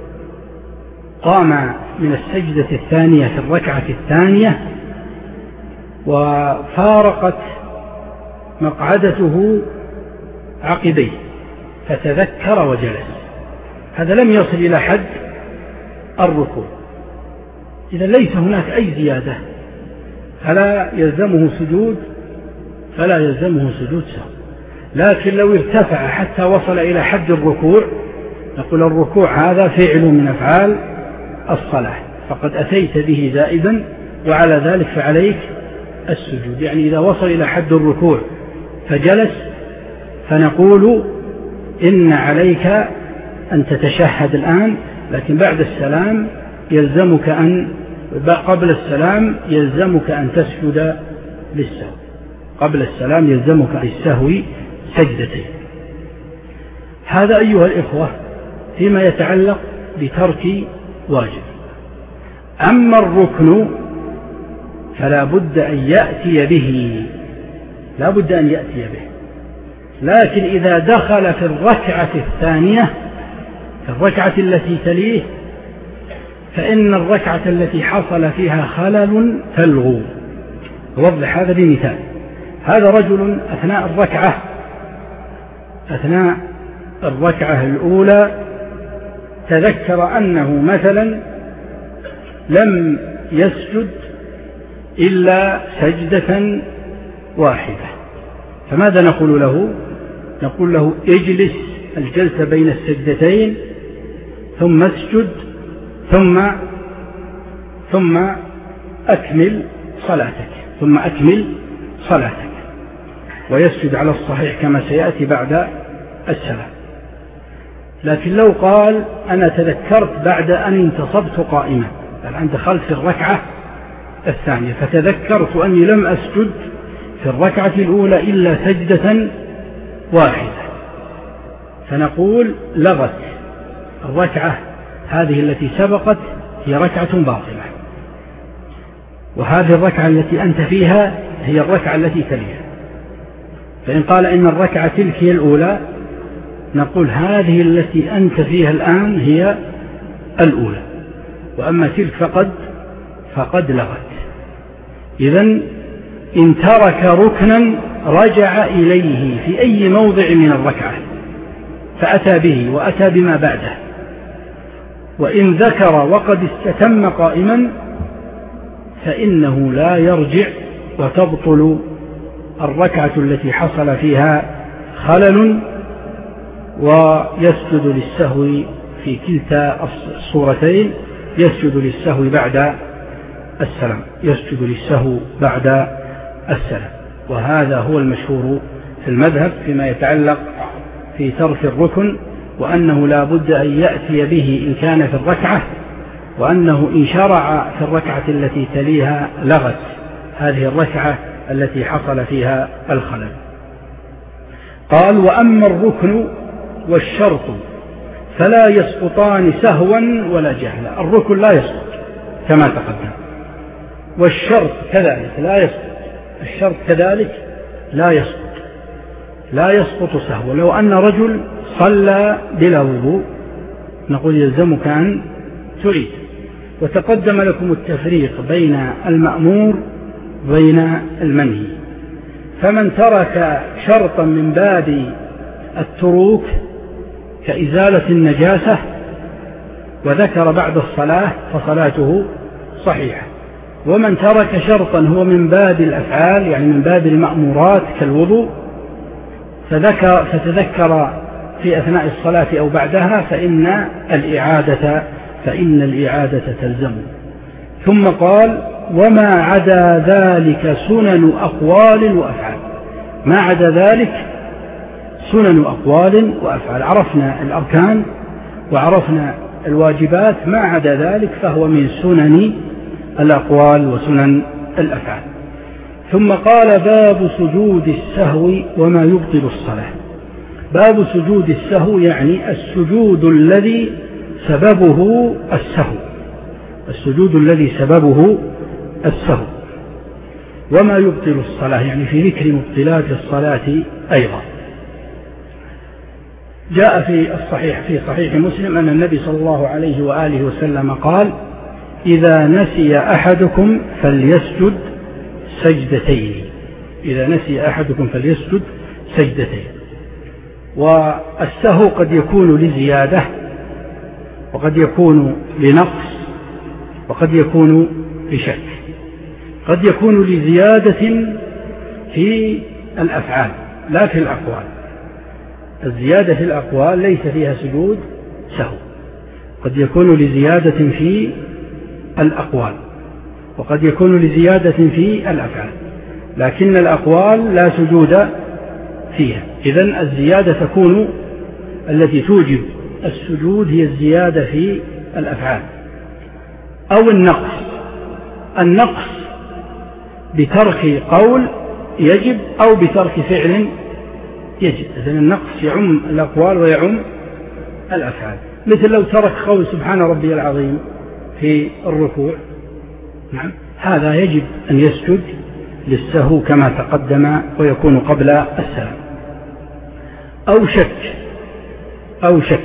قام من السجدة الثانية في الركعة الثانية وفارقت مقعدته عقبيه فتذكر وجلس، هذا لم يصل إلى حد الركوع، إذا ليس هناك أي زيادة فلا يلزمه سجود فلا يلزمه سجود سهو. لكن لو ارتفع حتى وصل إلى حد الركوع نقول الركوع هذا فعل من أفعال الصلاة، فقد أتيت به زائدا وعلى ذلك فعليك السجود. يعني إذا وصل إلى حد الركوع فجلس فنقول إن عليك أن تتشهد الآن، لكن بعد السلام يلزمك أن قبل السلام يلزمك أن تسجد للسهو، قبل السلام يلزمك للسهو سجدتين. هذا أيها الإخوة فيما يتعلق بترك واجب. أما الركن فلا بد أن يأتي به، لا بد أن يأتي به، لكن إذا دخل في الركعة الثانية في الركعة التي تليه فإن الركعة التي حصل فيها خلل تلغو. أوضح هذا بمثال. هذا رجل أثناء الركعة أثناء الركعة الأولى تذكر أنه مثلا لم يسجد إلا سجدة واحدة، فماذا نقول له؟ نقول له اجلس الجلسة بين السجدتين ثم اسجد ثم ثم أكمل صلاتك ثم أكمل صلاتك ويسجد على الصحيح كما سيأتي بعد السلام. لكن لو قال أنا تذكرت بعد أن انتصبت قائما، الآن دخلت في الركعة الثانية فتذكرت أني لم أسجد في الركعة الأولى إلا سجدة واحدة، فنقول لغت الركعة هذه التي سبقت هي ركعة باطلة، وهذه الركعة التي أنت فيها هي الركعة التي تليها. فإن قال إن الركعة تلك هي الأولى نقول هذه التي أنت فيها الآن هي الأولى، وأما تلك فقد فقد لغت. إذن إن ترك ركنا رجع إليه في أي موضع من الركعة فأتى به وأتى بما بعده، وإن ذكر وقد استتم قائما فإنه لا يرجع وتبطل الركعة التي حصل فيها خلل، ويسجد للسهو في كلتا الصورتين، يسجد للسهو بعد السلام يسجد للسهو بعد السلام. وهذا هو المشهور في المذهب فيما يتعلق في ترك الركن، وأنه لا بد أن يأتي به إن كان في الركعة، وأنه إن شرع في الركعة التي تليها لغت هذه الركعة التي حصل فيها الخلل. قال وأما الركن والشرط فلا يسقطان سهوا ولا جهلا. الركن لا يسقط كما تقدم، والشرط كذلك لا يسقط، الشرط كذلك لا يسقط لا يسقط سهوا. لو أن رجل صلى بلا وضوء نقول يلزمك أن تعيد. وتقدم لكم التفريق بين المأمور وبين المنهي، فمن ترك شرطا من باب التروك كإزالة النجاسة وذكر بعد الصلاة فصلاته صحيحة. ومن ترك شرطا هو من باب الأفعال يعني من باب المأمورات كالوضوء فذكر فتذكر في أثناء الصلاة أو بعدها فإن الإعادة فإن الإعادة تلزم. ثم قال وما عدا ذلك سنن أقوال وأفعال. ما عدا ذلك سنن أقوال وأفعال. عرفنا الأركان وعرفنا الواجبات، ما عدا ذلك فهو من سنن الأقوال وسنن الأفعال. ثم قال باب سجود السهو وما يبطل الصلاة. باب سجود السهو يعني السجود الذي سببه السهو، السجود الذي سببه السهو. وما يبطل الصلاة يعني في ذكر مبطلات الصلاة أيضا. جاء في الصحيح في صحيح مسلم أن النبي صلى الله عليه وآله وسلم قال إذا نسي أحدكم فليسجد سجدتين. إذا نسي أحدكم فليسجد سجدتين. والسهو قد يكون لزيادة وقد يكون لنقص وقد يكون لشك. قد يكون لزيادة في الأفعال لا في الأقوال. الزيادة في الأقوال ليس فيها سجود سهو. قد يكون لزيادة في الأقوال وقد يكون لزيادة في الأفعال، لكن الأقوال لا سجود فيها. إذن الزيادة تكون التي توجب السجود هي الزيادة في الأفعال أو النقص. النقص بترك قول يجب أو بترك فعل يجب. إذن النقص يعم الأقوال ويعم الأفعال. مثل لو ترك قول سبحان ربي العظيم في الركوع، نعم هذا يجب أن يسجد للسهو كما تقدم ويكون قبل السلام. أو شك أو شك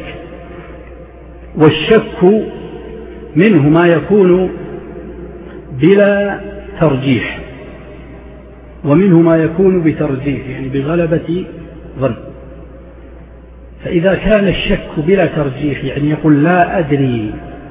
والشك منه ما يكون بلا ترجيح ومنه ما يكون بترجيح يعني بغلبة ظن. فإذا كان الشك بلا ترجيح يعني يقول لا أدري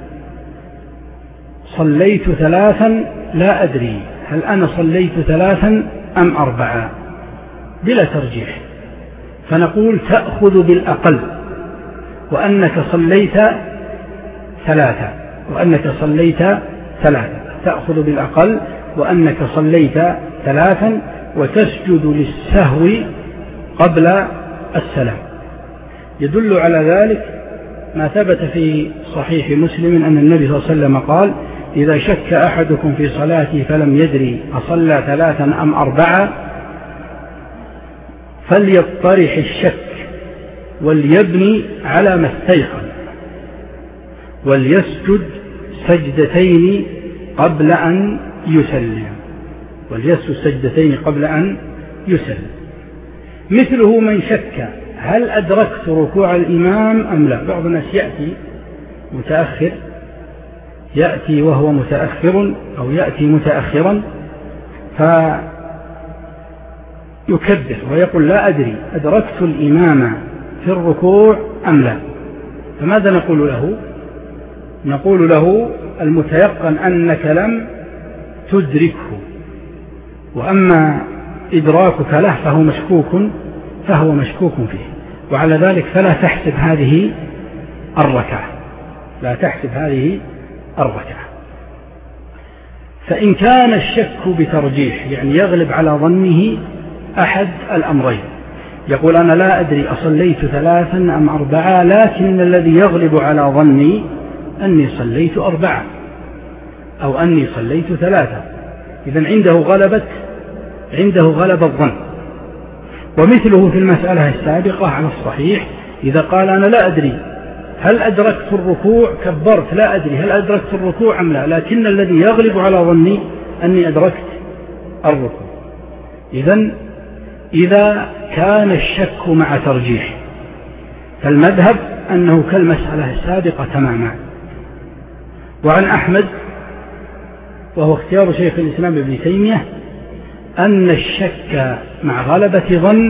صليت ثلاثا لا أدري هل أنا صليت ثلاثا أم أربعة بلا ترجيح، فنقول تأخذ بالأقل وأنك صليت ثلاثة وأنك صليت ثلاثة تأخذ بالأقل وأنك صليت ثلاثا وتسجد للسهو قبل السلام. يدل على ذلك ما ثبت في صحيح مسلم أن النبي صلى الله عليه وسلم قال إذا شك أحدكم في صلاته فلم يدري أصلى ثلاثا أم أربعة فليطرح الشك وليبني على ما استيقن وليسجد سجدتين قبل أن يسلم وليسجد سجدتين قبل أن يسلم. مثله من شك هل أدركت ركوع الإمام أم لا. بعض الناس يأتي متأخر يأتي وهو متأخر أو يأتي متأخرا فيكبر ويقول لا أدري أدركت الإمام في الركوع أم لا. فماذا نقول له؟ نقول له المتيقن أنك لم تدركه، وأما إدراكك له فهو مشكوك فهو مشكوك فيه، وعلى ذلك فلا تحسب هذه الركعة لا تحسب هذه الركعة. فإن كان الشك بترجيح يعني يغلب على ظنه أحد الأمرين، يقول أنا لا أدري أصليت ثلاثا أم أربعة لكن الذي يغلب على ظني أني صليت أربعة أو أني صليت ثلاثة، إذن عنده غلبة عنده غلب الظن. ومثله في المسألة السابقة على الصحيح إذا قال أنا لا أدري هل أدركت الركوع كبرت لا أدري هل أدركت الركوع أم لا، لكن الذي يغلب على ظني أني أدركت الركوع. إذن إذا كان الشك مع ترجيح فالمذهب أنه كالمسألة السابقة تماما. وعن أحمد وهو اختيار شيخ الإسلام ابن تيمية أن الشك مع غلبة ظن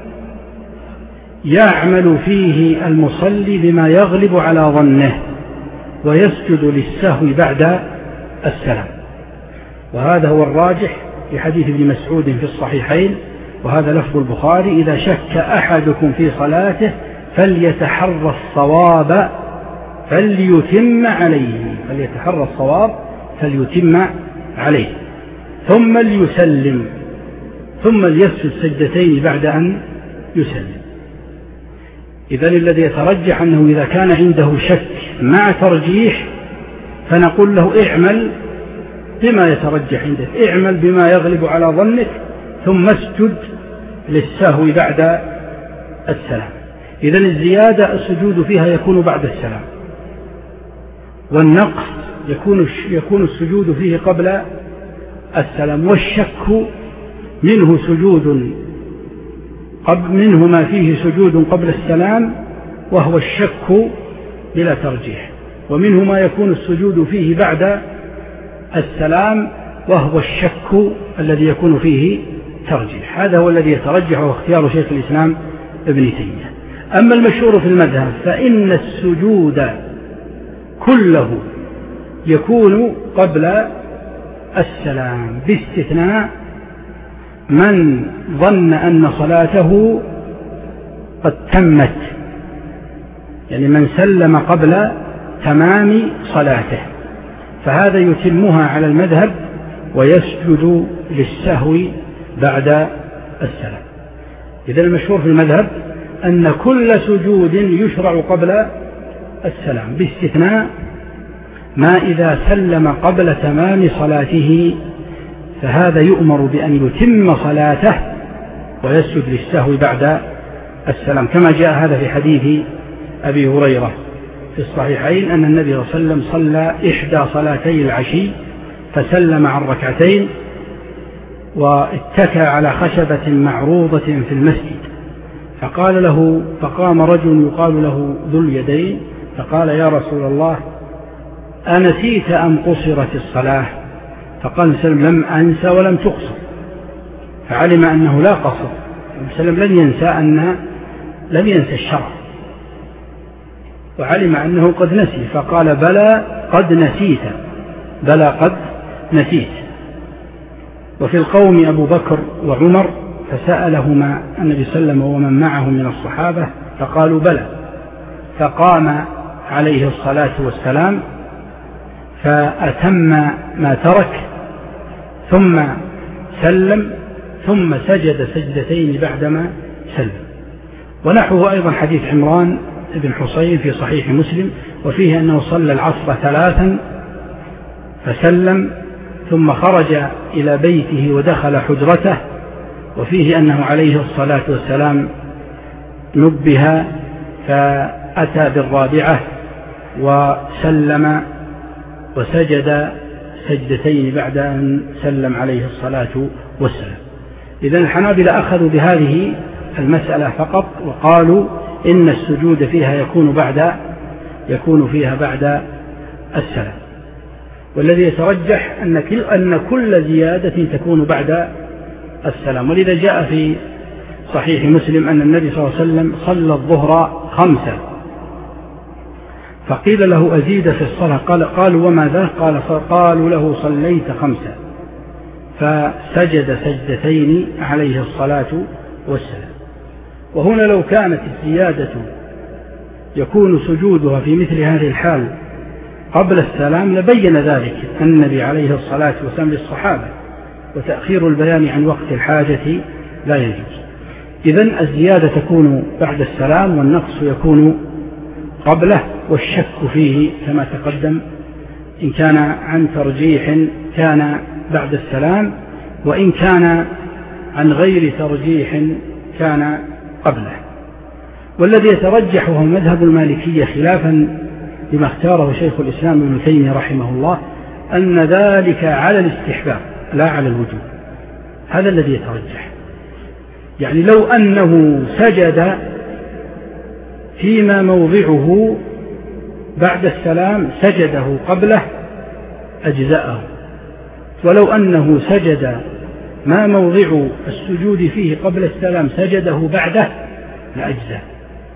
يعمل فيه المصلي بما يغلب على ظنه ويسجد للسهو بعد السلام. وهذا هو الراجح في حديث ابن مسعود في الصحيحين، وهذا لفظ البخاري: إذا شك أحدكم في صلاته فليتحرى الصواب فليتم عليه فليتحرى الصواب فليتم عليه ثم ليسلم ثم ليسجد سجدتين بعد أن يسلم. إذن الذي يترجح أنه إذا كان عنده شك مع ترجيح فنقول له: اعمل بما يترجح عندك، اعمل بما يغلب على ظنك، ثم اسجد للسهو بعد السلام. إذن الزيادة السجود فيها يكون بعد السلام، والنقص يكون يكون السجود فيه قبل السلام، والشك منه سجود قبل منه ما فيه سجود قبل السلام وهو الشك بلا ترجيح، ومنه ما يكون السجود فيه بعد السلام وهو الشك الذي يكون فيه ترجيح. هذا هو الذي يترجح واختيار شيخ الإسلام ابن تيمية. أما المشهور في المذهب فإن السجود كله يكون قبل السلام، باستثناء من ظن أن صلاته قد تمت، يعني من سلم قبل تمام صلاته، فهذا يتمها على المذهب ويسجد للسهو بعد السلام. إذا المشهور في المذهب أن كل سجود يشرع قبل السلام، باستثناء ما إذا سلم قبل تمام صلاته فهذا يؤمر بأن يتم صلاته ويسجد للسهو بعد السلام، كما جاء هذا في حديث أبي هريرة في الصحيحين أن النبي صلى الله عليه وسلم صلى إحدى صلاتي العشي فسلم عن ركعتين واتكى على خشبة معروضة في المسجد، فقال له فقام رجل يقال له ذو اليدين فقال: يا رسول الله، أنسيت أم قصرت الصلاة؟ فقال النبي صلى الله عليه وسلم: لم أنسى ولم تقصر. فعلم أنه لا قصر، النبي صلى الله عليه وسلم لم ينسى أن لم ينسى الشرع، وعلم أنه قد نسي، فقال: بلى قد نسيت بلى قد نسيت. وفي القوم أبو بكر وعمر فسألهما النبي صلى الله عليه وسلم ومن معه من الصحابة فقالوا: بلى. فقام عليه الصلاة والسلام فأتم ما ترك ثم سلم ثم سجد سجدتين بعدما سلم. ونحوه أيضا حديث عمران بن حصين في صحيح مسلم، وفيه أنه صلى العصر ثلاثا فسلم ثم خرج إلى بيته ودخل حجرته، وفيه أنه عليه الصلاة والسلام نبه فأتى بالرابعة وسلم وسجد سجدتين بعد أن سلم عليه الصلاة والسلام. إذن الحنابلة أخذوا بهذه المسألة فقط وقالوا إن السجود فيها يكون بعد يكون فيها بعد السلام، والذي يترجح أن كل, أن كل زيادة تكون بعد السلام. ولذا جاء في صحيح مسلم أن النبي صلى الله عليه وسلم صلى الظهر خمسة فقيل له: أزيد في الصلاة؟ قال قالوا: وما ذا؟ قال قالوا له: صليت خمسة، فسجد سجدتين عليه الصلاة والسلام. وهنا لو كانت الزيادة يكون سجودها في مثل هذه الحال قبل السلام لبين ذلك النبي عليه الصلاة والسلام للصحابة، وتأخير البيان عن وقت الحاجة لا يجوز. إذن الزيادة تكون بعد السلام والنقص يكون قبله، والشك فيه كما تقدم إن كان عن ترجيح كان بعد السلام، وإن كان عن غير ترجيح كان قبله. والذي يترجح هو مذهب المالكية خلافا لما اختاره شيخ الإسلام ابن تيمية رحمه الله، أن ذلك على الاستحباب لا على الوجوب. هذا الذي يترجح، يعني لو أنه سجد فيما موضعه بعد السلام سجده قبله أجزاءه، ولو أنه سجد ما موضع السجود فيه قبل السلام سجده بعده لأجزاء،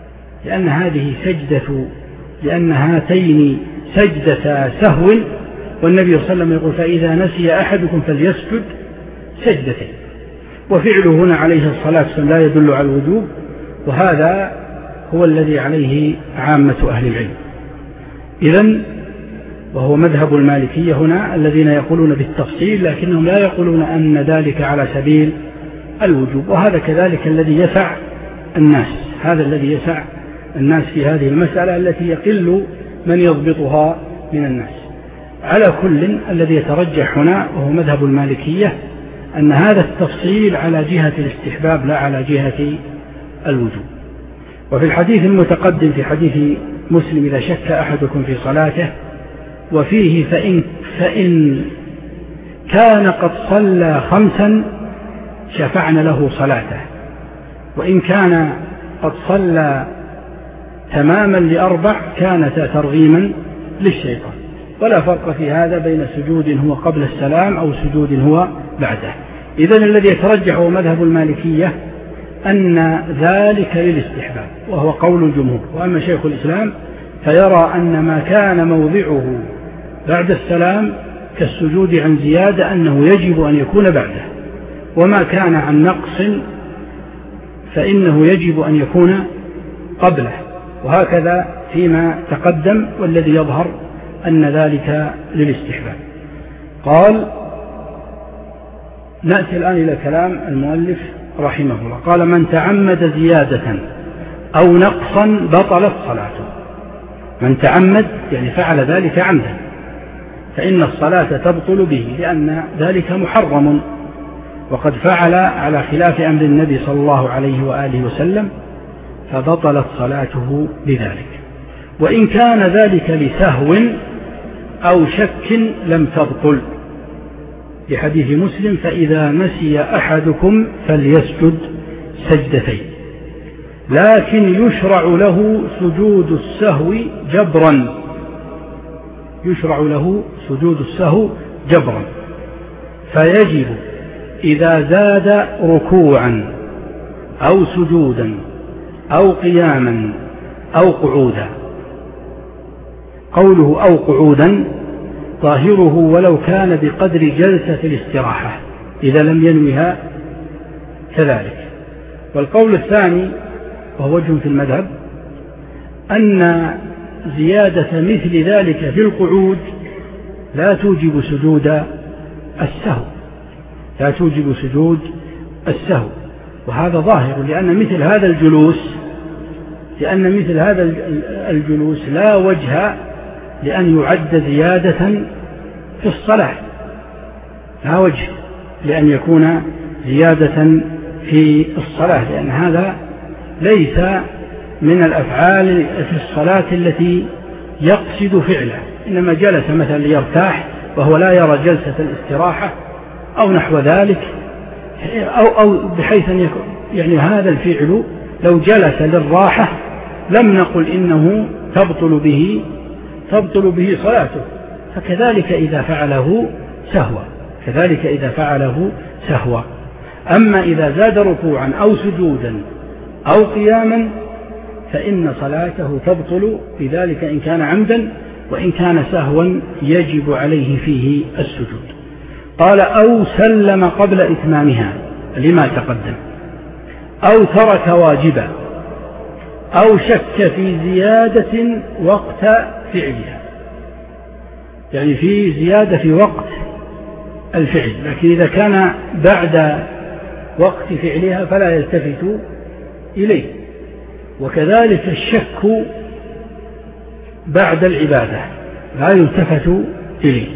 لأن هذه سجدة لأن هاتين سجدة سهو والنبي صلى الله عليه وسلم يقول فإذا نسي أحدكم فليسجد سجدتين، وفعله هنا عليه الصلاة والسلام لا يدل على الوجوب، وهذا هو الذي عليه عامة أهل العلم. إذن وهو مذهب المالكية هنا الذين يقولون بالتفصيل، لكنهم لا يقولون أن ذلك على سبيل الوجوب، وهذا كذلك الذي يسع الناس، هذا الذي يسع الناس في هذه المسألة التي يقل من يضبطها من الناس. على كل الذي يترجح هنا وهو مذهب المالكية أن هذا التفصيل على جهة الاستحباب لا على جهة الوجوب. وفي الحديث المتقدم في حديث مسلم إذا شك أحدكم في صلاته وفيه فإن, فإن كان قد صلى خمسا شفعنا له صلاته، وإن كان قد صلى تماما لأربع كانت ترغيما للشيطان. ولا فرق في هذا بين سجود هو قبل السلام أو سجود هو بعده. إذن الذي يترجح هو مذهب المالكية أن ذلك للاستحباب وهو قول الجمهور. وأما شيخ الإسلام فيرى أن ما كان موضعه بعد السلام كالسجود عن زيادة أنه يجب أن يكون بعده، وما كان عن نقص فإنه يجب أن يكون قبله، وهكذا فيما تقدم، والذي يظهر أن ذلك للاستحباب. قال نأتي الآن إلى كلام المؤلف رحمه الله. قال من تعمد زيادة أو نقصا بطلت صلاته. من تعمد يعني فعل ذلك عمدا فإن الصلاة تبطل به، لأن ذلك محرم وقد فعل على خلاف أمر النبي صلى الله عليه وآله وسلم، فبطلت صلاته بذلك. وإن كان ذلك لسهو أو شك لم تبطل، لحديث مسلم فإذا نسي أحدكم فليسجد سجدتين، لكن يشرع له سجود السهو جبرا، يشرع له سجود السهو جبرا، فيجب إذا زاد ركوعا أو سجودا أو قياما أو قعودا. قوله أو قعودا ظاهره ولو كان بقدر جلسة الاستراحة إذا لم ينوها كذلك. والقول الثاني وهو وجه في المذهب أن زيادة مثل ذلك في القعود لا توجب سجود السهو، لا توجب سجود السهو، وهذا ظاهر لأن مثل هذا الجلوس لأن مثل هذا الجلوس لا وجه لأن يعد زيادة في الصلاة، لا وجه لأن يكون زيادة في الصلاة، لأن هذا ليس من الأفعال في الصلاة التي يقصد فعله، إنما جلس مثلا ليرتاح وهو لا يرى جلسة الاستراحة أو نحو ذلك، أو, أو بحيث أن يكون يعني هذا الفعل لو جلس للراحة لم نقل إنه تبطل به تبطل به صلاته، فكذلك إذا فعله سهوا، كذلك إذا فعله سهوا. أما إذا زاد ركوعا أو سجودا أو قياما فإن صلاته تبطل بذلك إن كان عمدا، وإن كان سهوا يجب عليه فيه السجود. قال أو سلم قبل إتمامها لما تقدم، أو ترك واجبا، أو شك في زيادة وقت فعلها، يعني في زيادة في وقت الفعل، لكن إذا كان بعد وقت فعلها فلا يلتفت إليه. وكذلك الشك بعد العبادة لا يلتفت إليه.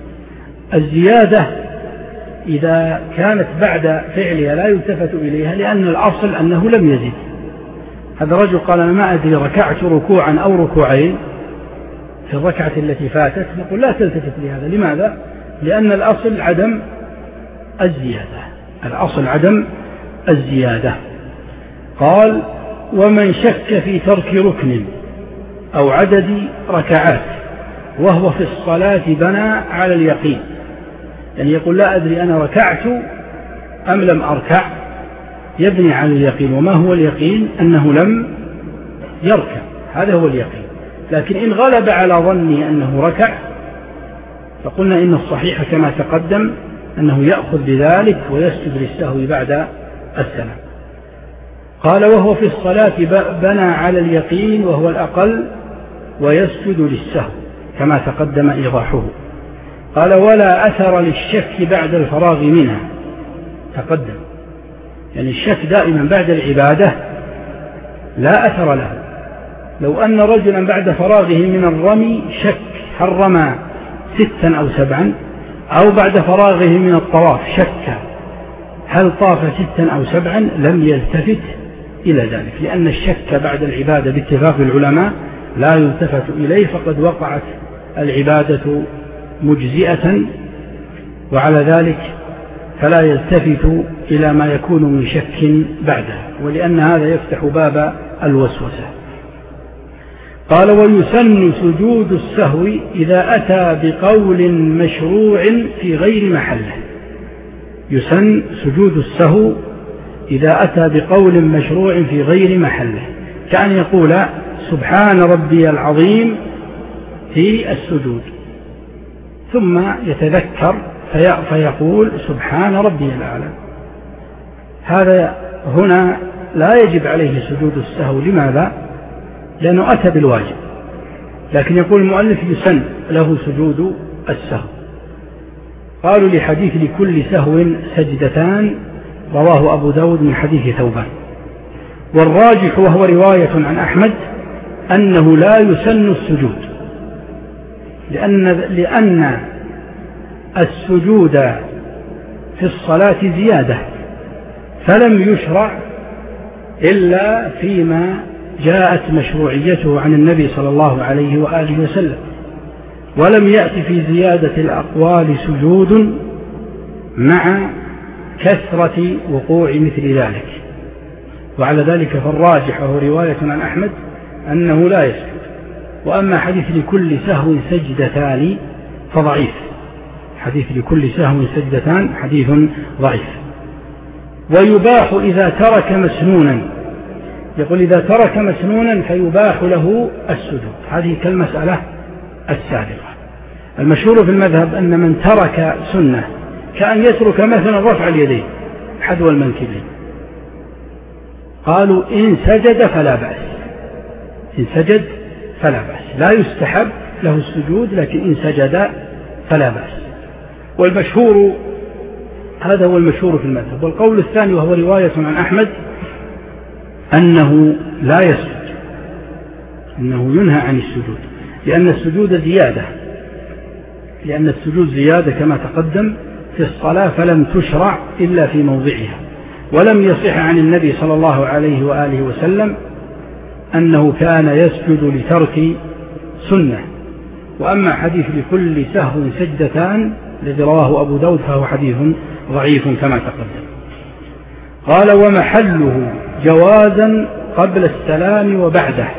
الزيادة إذا كانت بعد فعلها لا يلتفت إليها لأن الأصل أنه لم يزد. هذا رجل قال أنا ما أدري ركعت ركوعا أو ركوعين في الركعة التي فاتت، نقول لا تلتفت لهذا. لماذا؟ لأن الأصل عدم الزيادة، الأصل عدم الزيادة. قال ومن شك في ترك ركن أو عدد ركعات وهو في الصلاة بنى على اليقين، يعني يقول لا أدري أنا ركعت أم لم أركع، يبني على اليقين. وما هو اليقين؟ أنه لم يركع، هذا هو اليقين. لكن إن غلب على ظني أنه ركع فقلنا إن الصحيح كما تقدم أنه يأخذ بذلك ويسجد للسهو بعد السلام. قال وهو في الصلاة بنى على اليقين وهو الأقل ويسجد للسهو كما تقدم إيضاحه. قال ولا أثر للشك بعد الفراغ منها، تقدم يعني الشك دائما بعد العبادة لا أثر له. لو أن رجلا بعد فراغه من الرمي شك هل رمى ستا أو سبعا، أو بعد فراغه من الطواف شك هل طاف ستا أو سبعا، لم يلتفت إلى ذلك، لأن الشك بعد العبادة باتفاق العلماء لا يلتفت إليه، فقد وقعت العبادة مجزئة، وعلى ذلك فلا يلتفت إلى ما يكون من شك بعدها، ولأن هذا يفتح باب الوسوسة. قال ويسن سجود السهو إذا أتى بقول مشروع في غير محله. يسن سجود السهو إذا أتى بقول مشروع في غير محله، كأن يقول سبحان ربي العظيم في السجود ثم يتذكر فيقول سبحان ربي الأعلى. هذا هنا لا يجب عليه سجود السهو. لماذا؟ لأنه أتى بالواجب، لكن يقول المؤلف يسن له سجود السهو. قالوا لحديث لكل سهو سجدتان رواه أبو داود من حديث ثوبان. والراجح وهو رواية عن أحمد أنه لا يسن السجود، لأن, لأن السجود في الصلاة زيادة، فلم يشرع إلا فيما جاءت مشروعيته عن النبي صلى الله عليه وآله وسلم، ولم يأتي في زيادة الأقوال سجود مع كثرة وقوع مثل ذلك. وعلى ذلك فالراجح وهو رواية عن أحمد أنه لا يسجد. وأما حديث لكل سهو سجدتان فضعيف، حديث لكل سهو سجدتان حديث ضعيف. ويباح إذا ترك مسنونا، يقول إذا ترك مسنونا فيباح له السجود. هذه كالمسألة السابقة. المشهور في المذهب أن من ترك سنة كأن يترك مثلا رفع اليدين حذو المنكبين، قالوا إن سجد فلا بأس، إن سجد فلا بأس، لا يستحب له السجود، لكن إن سجد فلا بأس. والمشهور هذا هو المشهور في المذهب. والقول الثاني وهو رواية عن أحمد أنه لا يسجد، أنه ينهى عن السجود، لأن السجود زيادة، لأن السجود زيادة كما تقدم في الصلاة، فلم تشرع إلا في موضعها. ولم يصح عن النبي صلى الله عليه وآله وسلم أنه كان يسجد لترك سنة. وأما حديث لكل سهو سجدتان الذي رواه أبو داود فهو حديث ضعيف كما تقدم. قال ومحله جوازا قبل السلام وبعده،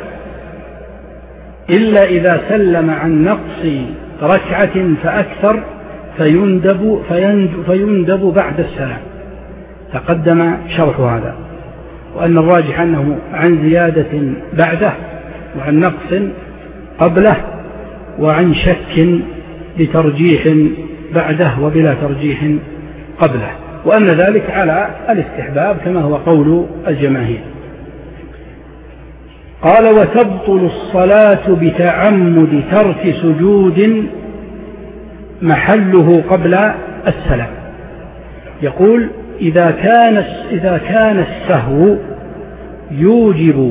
إلا إذا سلم عن نقص ركعة فأكثر فيندب, فيندب, فيندب بعد السلام. تقدم شرح هذا، وأن الراجح أنه عن زيادة بعده، وعن نقص قبله، وعن شك لترجيح بعده وبلا ترجيح قبله، وأن ذلك على الاستحباب كما هو قول الجماهير. قال وتبطل الصلاة بتعمد ترك سجود محله قبل السلام. يقول إذا كان إذا كان السهو يوجب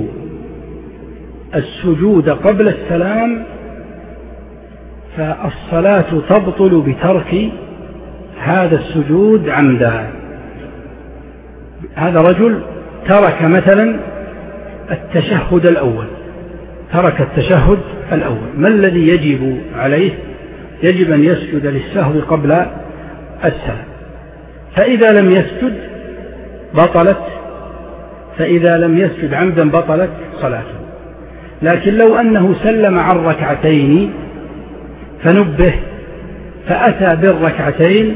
السجود قبل السلام فالصلاة تبطل بترك هذا السجود عمدا. هذا رجل ترك مثلا التشهد الأول، ترك التشهد الأول، ما الذي يجب عليه؟ يجب أن يسجد للسهو قبل السلام. فإذا لم يسجد بطلت، فإذا لم يسجد عمدا بطلت صلاته. لكن لو أنه سلم عن ركعتين فنبه فأتى بالركعتين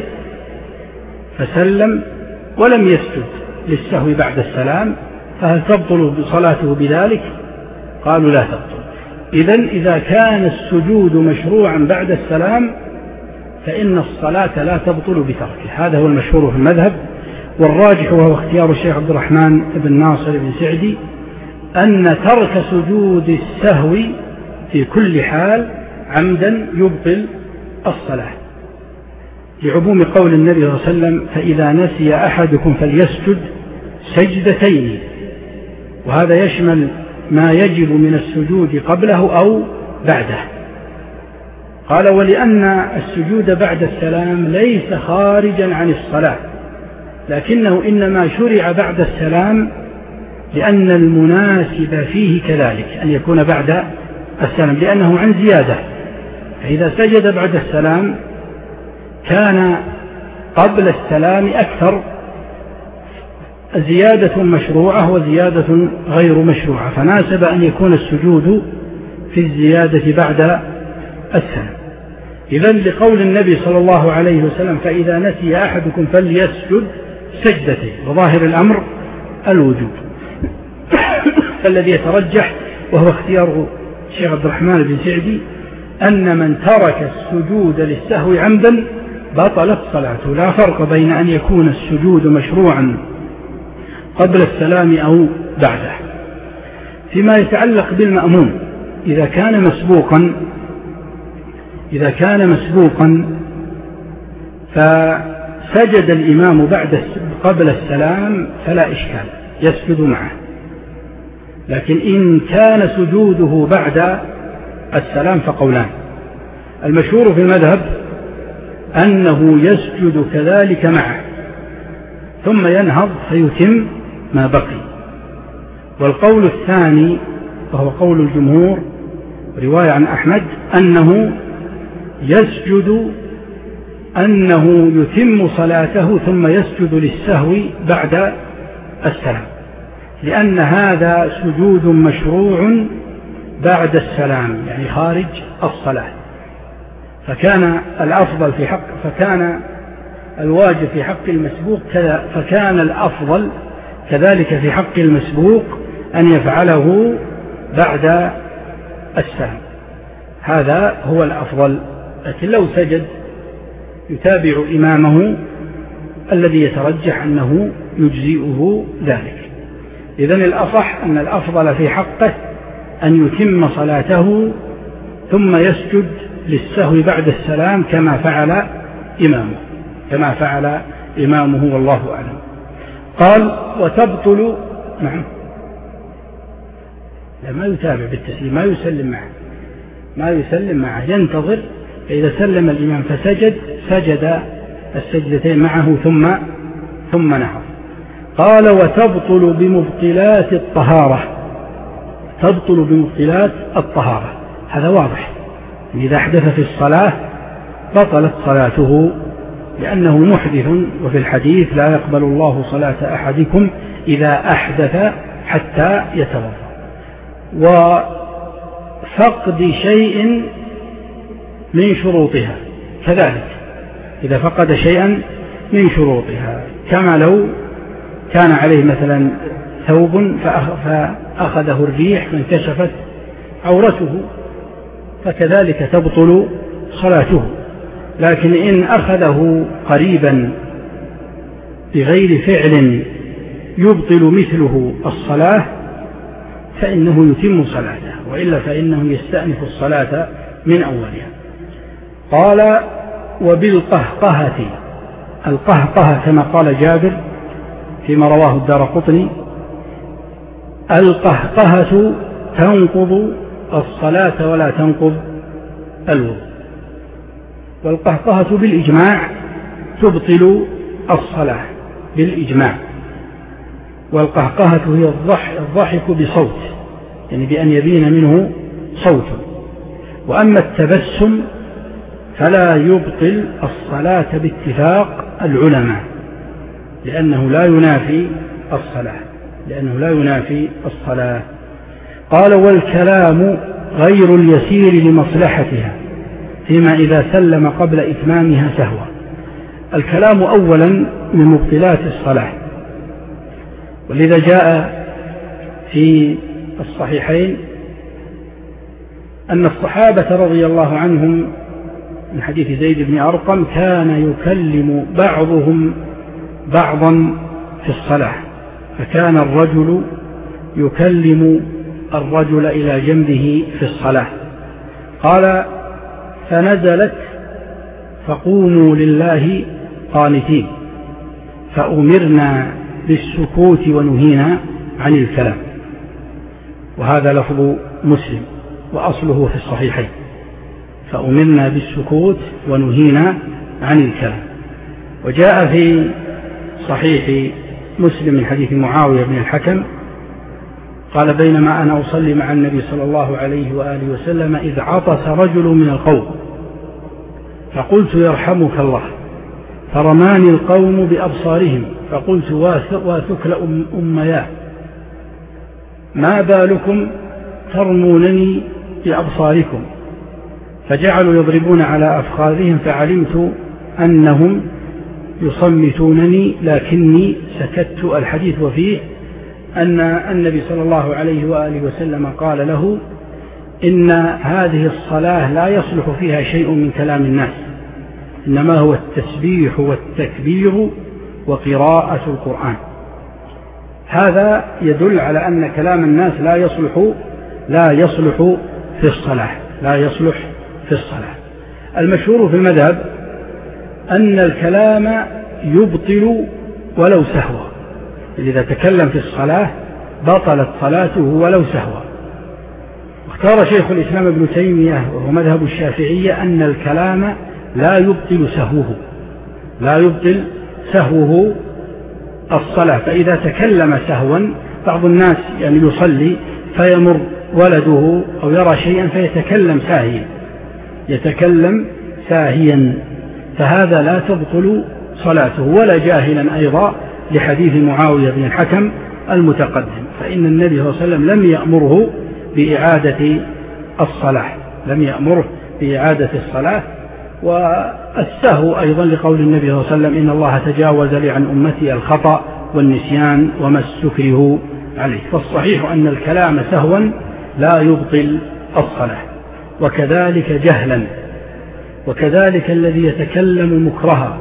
فسلم ولم يسجد للسهو بعد السلام، فهل تبطل صلاته بذلك؟ قالوا لا تبطل. إذن إذا كان السجود مشروعا بعد السلام فإن الصلاة لا تبطل بتركه. هذا هو المشهور في المذهب، والراجح وهو اختيار الشيخ عبد الرحمن بن ناصر بن سعدي أن ترك سجود السهو في كل حال عمدا يبطل الصلاة، لعموم قول النبي صلى الله عليه وسلم: فإذا نسي أحدكم فليسجد سجدتين. وهذا يشمل ما يجب من السجود قبله أو بعده. قال: ولأن السجود بعد السلام ليس خارجا عن الصلاة، لكنه إنما شرع بعد السلام لأن المناسب فيه كذلك أن يكون بعد السلام، لأنه عن زيادة. فإذا سجد بعد السلام كان قبل السلام أكثر، زيادة مشروعة وزيادة غير مشروعة، فناسب أن يكون السجود في الزيادة بعد السلام. إذن لقول النبي صلى الله عليه وسلم: فإذا نسي أحدكم فليسجد سجدتين، وظاهر الأمر الوجوب. فالذي يترجح وهو اختيار الشيخ عبد الرحمن بن سعدي أن من ترك السجود للسهو عمدا بطلت صلاته، لا فرق بين أن يكون السجود مشروعا قبل السلام أو بعده. فيما يتعلق بالمأموم، إذا كان مسبوقا إذا كان مسبوقا فسجد الإمام بعد قبل السلام فلا إشكال، يسجد معه. لكن إن كان سجوده بعد السلام فقولان: المشهور في المذهب أنه يسجد كذلك معه ثم ينهض فيتم ما بقي، والقول الثاني وهو قول الجمهور رواية عن أحمد أنه يسجد أنه يتم صلاته ثم يسجد للسهو بعد السلام، لأن هذا سجود مشروع بعد السلام، يعني خارج الصلاة. فكان الأفضل في حق فكان الواجب في حق المسبوق كذا، فكان الأفضل كذلك في حق المسبوق أن يفعله بعد السلام، هذا هو الأفضل. لكن لو سجد يتابع إمامه الذي يترجح أنه يجزئه ذلك. إذن الأصح أن الأفضل في حقه أن يتم صلاته ثم يسجد للسهو بعد السلام كما فعل إمامه كما فعل إمامه والله أعلم. قال: وتبطل معه، لا ما يتابع بالتسليم، ما يسلم معه ما يسلم معه ينتظر، فإذا سلم الإمام فسجد سجد السجدتين معه ثم ثم نهض. قال: وتبطل بمبطلات الطهارة. تبطل بمبطلات الطهارة، هذا واضح، إذا أحدث في الصلاة بطلت صلاته لأنه محدث، وفي الحديث: لا يقبل الله صلاة أحدكم إذا أحدث حتى يتوضأ. وفقد شيء من شروطها كذلك، إذا فقد شيئا من شروطها، كما لو كان عليه مثلا ثوب فأخذه الريح فانكشفت عورته، فكذلك تبطل صلاته. لكن إن أخذه قريبا بغير فعل يبطل مثله الصلاة فإنه يتم صلاته، وإلا فإنه يستأنف الصلاة من أولها. قال: وبالقهقهة. القهقهة كما قال جابر فيما رواه الدارقطني: القهقهة تنقض الصلاة ولا تنقض الوضوء. والقهقهة بالإجماع تبطل الصلاة بالإجماع. والقهقهة هي الضحك بصوت، يعني بأن يبين منه صوت. وأما التبسم فلا يبطل الصلاة باتفاق العلماء، لأنه لا ينافي الصلاة لأنه لا ينافي الصلاة. قال: والكلام غير اليسير لمصلحتها فيما إذا سلم قبل إتمامها سهوا. الكلام أولا من مبطلات الصلاة، ولذا جاء في الصحيحين أن الصحابة رضي الله عنهم من حديث زيد بن أرقم كان يكلم بعضهم بعضا في الصلاة، فكان الرجل يكلم الرجل إلى جنبه في الصلاة. قال فنزلت فقوموا لله قانتين، فأمرنا بالسكوت ونهينا عن الكلام. وهذا لفظ مسلم وأصله في الصحيحين، فأمرنا بالسكوت ونهينا عن الكلام. وجاء في صحيح مسلم من حديث معاوية بن الحكم قال بينما أنا أصلي مع النبي صلى الله عليه وآله وسلم إذ عطس رجل من القوم فقلت يرحمك الله، فرماني القوم بأبصارهم فقلت واثكل أمياه ما بالكم ترمونني بأبصاركم، فجعلوا يضربون على أفخاذهم فعلمت أنهم يصمتونني لكني سكت. الحديث وفيه أن النبي صلى الله عليه وآله وسلم قال له إن هذه الصلاة لا يصلح فيها شيء من كلام الناس، إنما هو التسبيح والتكبير وقراءة القرآن. هذا يدل على أن كلام الناس لا يصلح لا يصلح في الصلاة لا يصلح في الصلاة. المشهور في المذهب أن الكلام يبطل ولو سهوا، إذا تكلم في الصلاة بطلت صلاته ولو سهوا. واختار شيخ الإسلام ابن تيمية وهو مذهب الشافعية أن الكلام لا يبطل سهوه لا يبطل سهوه الصلاة. فإذا تكلم سهوا، بعض الناس يعني يصلي فيمر ولده أو يرى شيئا فيتكلم ساهيا يتكلم ساهيا فهذا لا تبطل صلاته، ولا جاهلا أيضا لحديث معاوية بن الحكم المتقدم، فإن النبي صلى الله عليه وسلم لم يأمره بإعادة الصلاة لم يأمره بإعادة الصلاة. والسهو أيضا لقول النبي صلى الله عليه وسلم إن الله تجاوز لي عن أمتي الخطأ والنسيان وما استكره عليه. فالصحيح أن الكلام سهوا لا يبطل الصلاة، وكذلك جهلا، وكذلك الذي يتكلم مكرها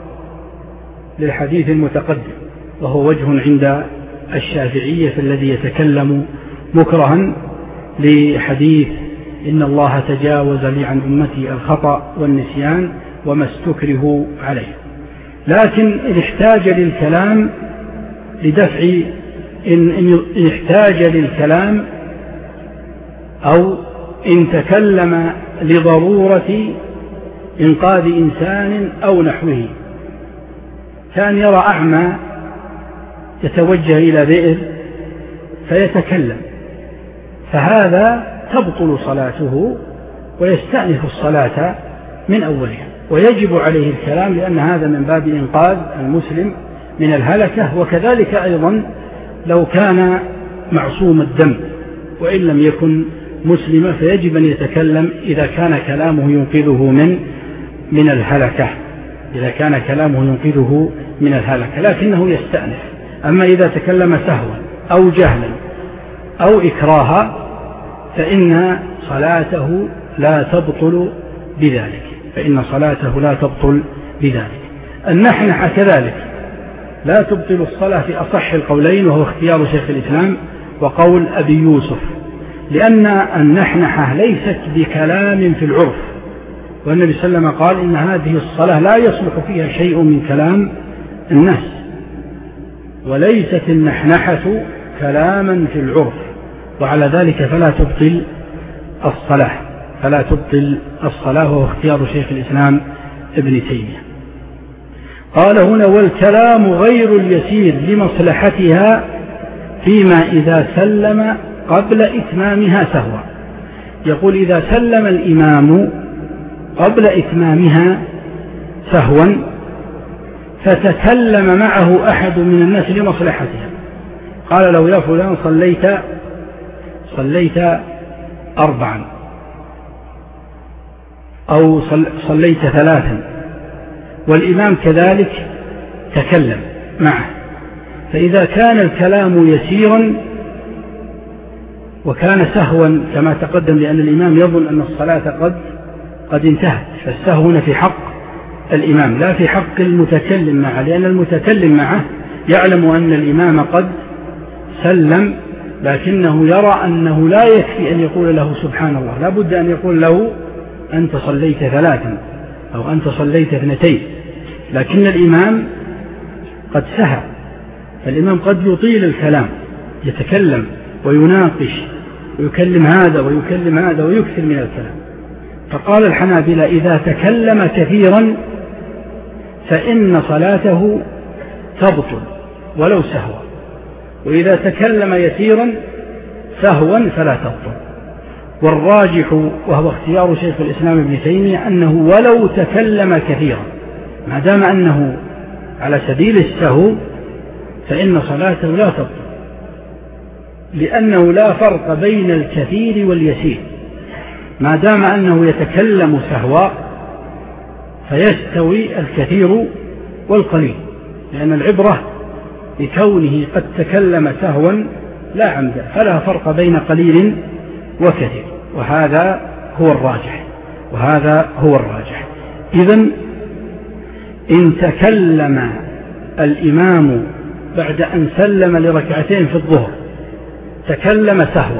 للحديث المتقدم، وهو وجه عند الشافعية في الذي يتكلم مكرها لحديث إن الله تجاوز لي عن أمتي الخطأ والنسيان وما استكره عليه. لكن إن احتاج للكلام لدفع إن, إن احتاج للكلام أو إن تكلم لضرورة إنقاذ إنسان أو نحوه، كان يرى أعمى يتوجه إلى بئر فيتكلم، فهذا تبطل صلاته ويستأنف الصلاة من أولها، ويجب عليه الكلام لأن هذا من باب إنقاذ المسلم من الهلكة. وكذلك أيضا لو كان معصوم الدم وإن لم يكن مسلما فيجب أن يتكلم إذا كان كلامه ينقذه من من الهلكة إذا كان كلامه ينقذه من الهلكة لكنه يستأنف. أما إذا تكلم سهوا أو جهلا أو إكراها فإن صلاته لا تبطل بذلك فإن صلاته لا تبطل بذلك. النحنحة كذلك لا تبطل الصلاة في أصح القولين، وهو اختيار شيخ الإسلام وقول أبي يوسف، لأن النحنحة ليست بكلام في العرف، والنبي صلى الله عليه وسلم قال إن هذه الصلاة لا يصلح فيها شيء من كلام الناس، وليست النحنحة كلاما في العرف، وعلى ذلك فلا تبطل الصلاة فلا تبطل الصلاة وهو اختيار شيخ الإسلام ابن تيمية. قال هنا والكلام غير اليسير لمصلحتها فيما إذا سلم قبل إتمامها سهوا. يقول إذا سلم الإمام قبل إتمامها سهوا فتكلم معه أحد من الناس لمصلحتها، قال له يا فلان صليت صليت أربعا أو صليت ثلاثا، والإمام كذلك تكلم معه، فإذا كان الكلام يسيرا وكان سهوا كما تقدم لأن الإمام يظن أن الصلاة قد قد انتهت، فالسهو هنا في حق الإمام لا في حق المتكلم معه، لأن المتكلم معه يعلم أن الإمام قد سلم، لكنه يرى أنه لا يكفي أن يقول له سبحان الله، لا بد أن يقول له أنت صليت ثلاثا أو أنت صليت اثنتين، لكن الإمام قد سهى، فالإمام قد يطيل الكلام، يتكلم ويناقش ويكلم هذا ويكلم هذا ويكثر من الكلام. فقال الحنابلة إذا تكلم كثيرا فإن صلاته تبطل ولو سهوا، وإذا تكلم يسيرا سهوا فلا تبطل. والراجح وهو اختيار شيخ الإسلام ابن تيمية أنه ولو تكلم كثيرا ما دام أنه على سبيل السهو فإن صلاته لا تبطل، لأنه لا فرق بين الكثير واليسير، ما دام أنه يتكلم سهوا فيستوي الكثير والقليل، لأن العبرة بكونه قد تكلم سهوا لا عمدا، فلا فرق بين قليل وكثير، وهذا هو الراجح وهذا هو الراجح. إذن إن تكلم الإمام بعد أن سلم لركعتين في الظهر تكلم سهوا،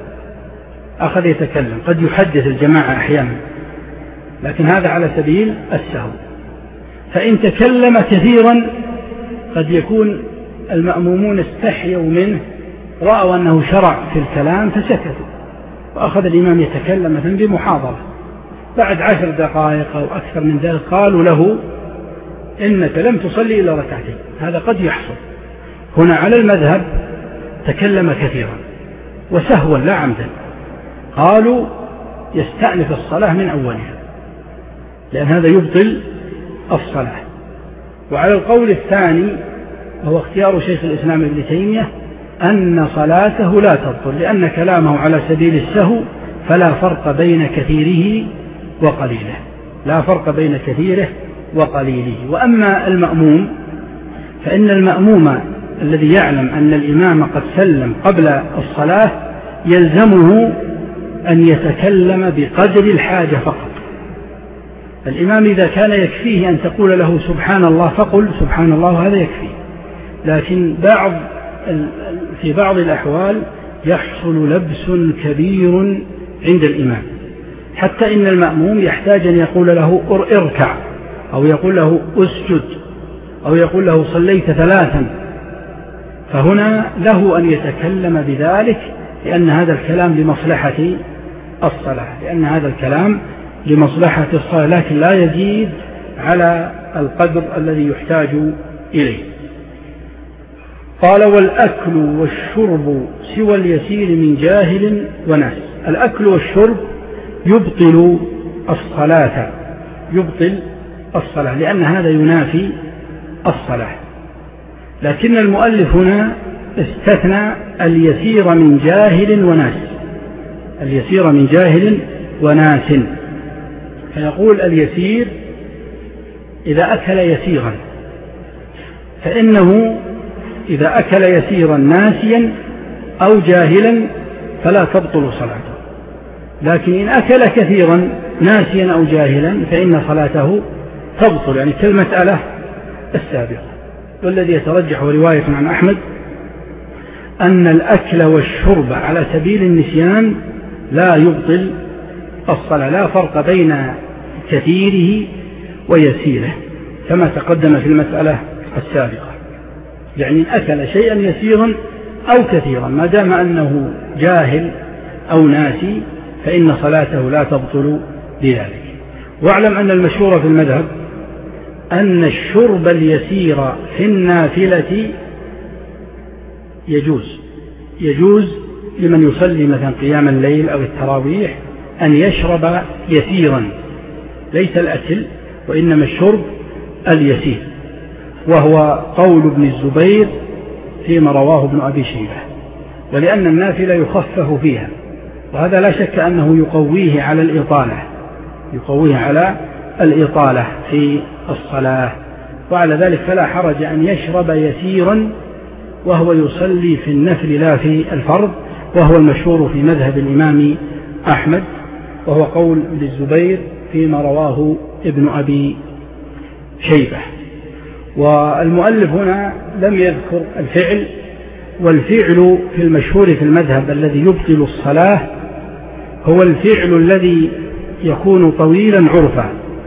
أخذ يتكلم، قد يحدث الجماعة أحيانا، لكن هذا على سبيل السهو. فإن تكلم كثيرا قد يكون المأمومون استحيوا منه، رأوا أنه شرع في الكلام فسكتوا، وأخذ الإمام يتكلم مثلا بمحاضرة، بعد عشر دقائق أو أكثر من ذلك قالوا له إنك لم تصلي إلا ركعتين. هذا قد يحصل. هنا على المذهب تكلم كثيرا وسهوا لا عمدا، قالوا يستأنف الصلاة من أولها، لأن هذا يبطل الصلاة. وعلى القول الثاني وهو اختيار شيخ الإسلام ابن تيمية أن صلاته لا تبطل، لأن كلامه على سبيل السهو، فلا فرق بين كثيره وقليله، لا فرق بين كثيره وقليله. وأما المأموم فإن المأموم الذي يعلم أن الإمام قد سلم قبل الصلاة يلزمه أن يتكلم بقدر الحاجة فقط. الإمام إذا كان يكفيه أن تقول له سبحان الله فقل سبحان الله، هذا يكفي. لكن بعض في بعض الأحوال يحصل لبس كبير عند الإمام، حتى إن المأموم يحتاج أن يقول له اركع، أو يقول له اسجد، أو يقول له صليت ثلاثا، فهنا له أن يتكلم بذلك، لأن هذا الكلام لمصلحة الصلاة، لأن هذا الكلام لمصلحة الصلاة، لكن لا يزيد على القدر الذي يحتاج إليه. قال والأكل والشرب سوى اليسير من جاهل وناس. الأكل والشرب يبطل الصلاة، يبطل الصلاة، لأن هذا ينافي الصلاة. لكن المؤلف هنا استثنى اليسير من جاهل وناس، اليسير من جاهل وناس، فيقول اليسير إذا أكل يسيرا، فإنه إذا أكل يسيرا ناسيا أو جاهلا فلا تبطل صلاته، لكن إن أكل كثيرا ناسيا أو جاهلا فإن صلاته تبطل، يعني كالمسألة السابقة. والذي يترجح رواية عن أحمد أن الأكل والشرب على سبيل النسيان لا يبطل الصلاة، لا فرق بين كثيره ويسيره كما تقدم في المسألة السابقة. يعني أكل شيئا يسيرا أو كثيرا ما دام أنه جاهل أو ناسي فإن صلاته لا تبطل بذلك. واعلم أن المشهور في المذهب أن الشرب اليسير في النافلة يجوز، يجوز لمن يصلي مثلا قيام الليل أو التراويح أن يشرب يسيرا، ليس الأكل وإنما الشرب اليسير، وهو قول ابن الزبير فيما رواه ابن أبي شيبة، ولأن النافلة يخفف فيها، وهذا لا شك أنه يقويه على الإطالة، يقويه على الإطالة في الصلاة. وعلى ذلك فلا حرج أن يشرب يسيرا وهو يصلي في النفل لا في الفرض، وهو المشهور في مذهب الإمام أحمد، وهو قول ابن الزبير فيما رواه ابن أبي شيبة. والمؤلف هنا لم يذكر الفعل، والفعل في المشهور في المذهب الذي يبطل الصلاة هو الفعل الذي يكون طويلا عرفا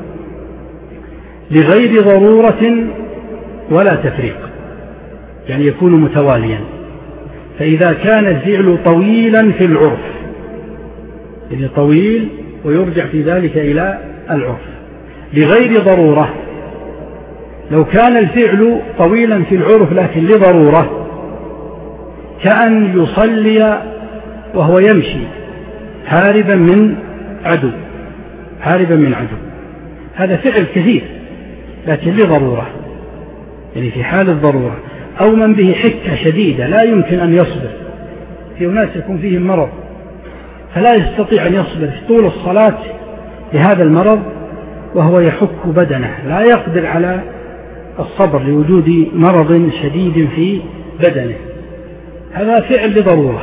لغير ضرورة ولا تفريق، يعني يكون متواليا. فإذا كان الفعل طويلا في العرف، يعني طويل ويرجع في ذلك إلى العرف لغير ضرورة، لو كان الفعل طويلا في العرف لكن لضرورة، كأن يصلي وهو يمشي هاربا من عدو هاربا من عدو هذا فعل كثير لكن لضرورة، يعني في حال الضرورة. أو من به حكة شديدة لا يمكن أن يصبر، في ناس يكون فيهم مرض فلا يستطيع أن يصبر في طول الصلاة لهذا المرض وهو يحك بدنه، لا يقدر على الصبر لوجود مرض شديد في بدنه، هذا فعل لضرورة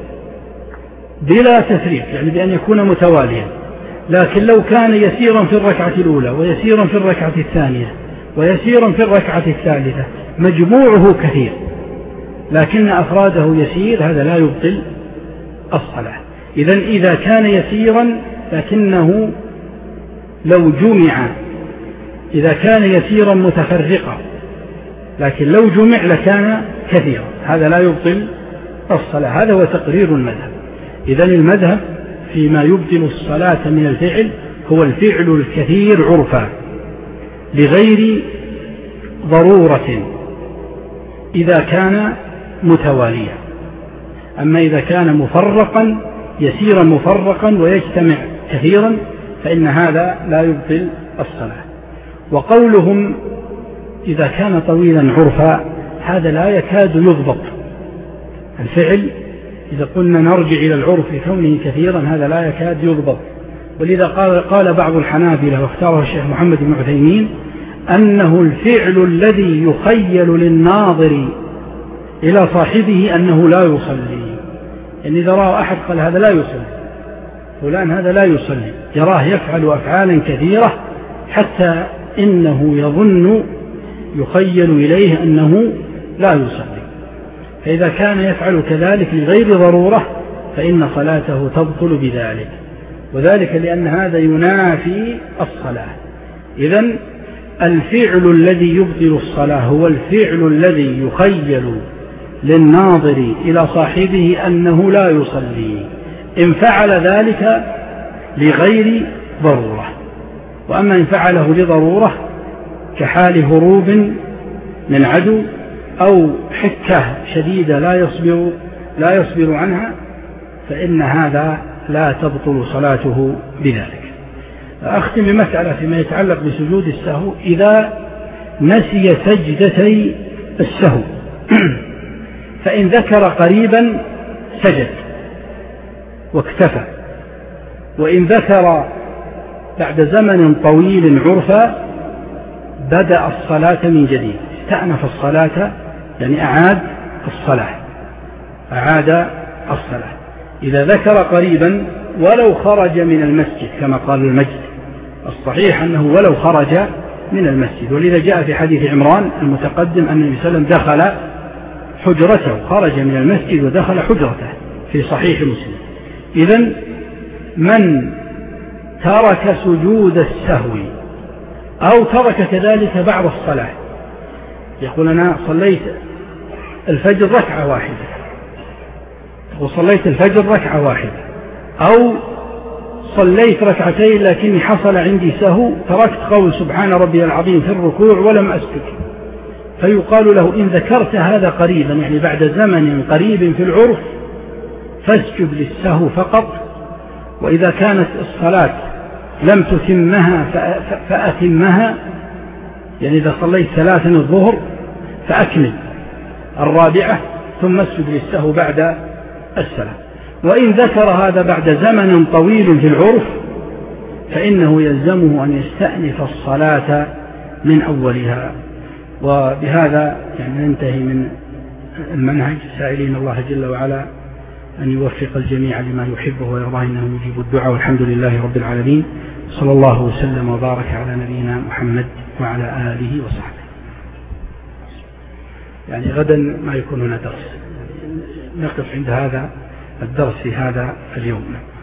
بلا تفريق، يعني بأن يكون متواليا. لكن لو كان يسيرا في الركعة الأولى ويسيرا في الركعة الثانية ويسيرا في الركعة الثالثة مجموعه كثير لكن أفراده يسير، هذا لا يبطل الصلاة. إذن إذا كان يسيرا لكنه لو جمع، إذا كان يسيرا متفرقا لكن لو جمع لكان كثيرا، هذا لا يبطل الصلاة. هذا هو تقرير المذهب. إذن المذهب فيما يبطل الصلاة من الفعل هو الفعل الكثير عرفا لغير ضرورة إذا كان متواليا. أما إذا كان مفرقا يسيرا مفرقا ويجتمع كثيرا فإن هذا لا يبطل الصلاة. وقولهم إذا كان طويلا عرفا هذا لا يكاد يضبط الفعل. إذا قلنا نرجع إلى العرف كونه كثيرا هذا لا يكاد يضبط. ولذا قال, قال بعض الحنابلة واختاره الشيخ محمد بن عثيمين أنه الفعل الذي يخيل للناظر إلى صاحبه أنه لا يصلي، يعني إذا رأى أحد قال هذا لا يصلي، فلان هذا لا يصلي، يراه يفعل أفعالا كثيرة حتى إنه يظن يخيل إليه أنه لا يصلي. فإذا كان يفعل كذلك لغير ضرورة فإن صلاته تبطل بذلك، وذلك لأن هذا ينافي الصلاة. إذن الفعل الذي يبطل الصلاة هو الفعل الذي يخيل للناظر إلى صاحبه أنه لا يصلي إن فعل ذلك لغير ضرورة. وأما إن فعله لضرورة كحال هروب من عدو أو حكة شديدة لا يصبر, لا يصبر عنها فإن هذا لا تبطل صلاته بذلك. أختم بمسألة فيما يتعلق بسجود السهو. إذا نسي سجدتي السهو فإن ذكر قريبا سجد واكتفى، وإن ذكر بعد زمن طويل عرفا بدأ الصلاة من جديد، استأنف الصلاة يعني أعاد الصلاة أعاد الصلاة إذا ذكر قريبا ولو خرج من المسجد كما قال المجد. الصحيح أنه ولو خرج من المسجد، ولذا جاء في حديث عمران المتقدم أن النبي صلى الله عليه وسلم دخل حجرته، خرج من المسجد ودخل حجرته في صحيح مسلم. إذن من ترك سجود السهو أو ترك كذلك بعض الصلاة، يقول أنا صليت الفجر ركعة واحدة وصليت الفجر ركعة واحدة، أو صليت ركعتين لكني حصل عندي سهو تركت قول سبحان ربي العظيم في الركوع ولم أسجد، فيقال له إن ذكرت هذا قريبا يعني بعد زمن قريب في العرف فاسجد للسهو فقط، وإذا كانت الصلاة لم تتمها فأتمها، يعني إذا صليت ثلاثا الظهر فأكمل الرابعة ثم اسجد للسهو بعد السلام. وإن ذكر هذا بعد زمن طويل في العرف فإنه يلزمه أن يستأنف الصلاة من أولها. وبهذا يعني ننتهي من المنهج، سائلين الله جل وعلا أن يوفق الجميع لما يحبه ويرضاه إنه يجيب الدعاء، والحمد لله رب العالمين، صلى الله وسلم وبارك على نبينا محمد وعلى آله وصحبه. يعني غدا ما يكون هنا درس، نقف عند هذا الدرس في هذا اليوم.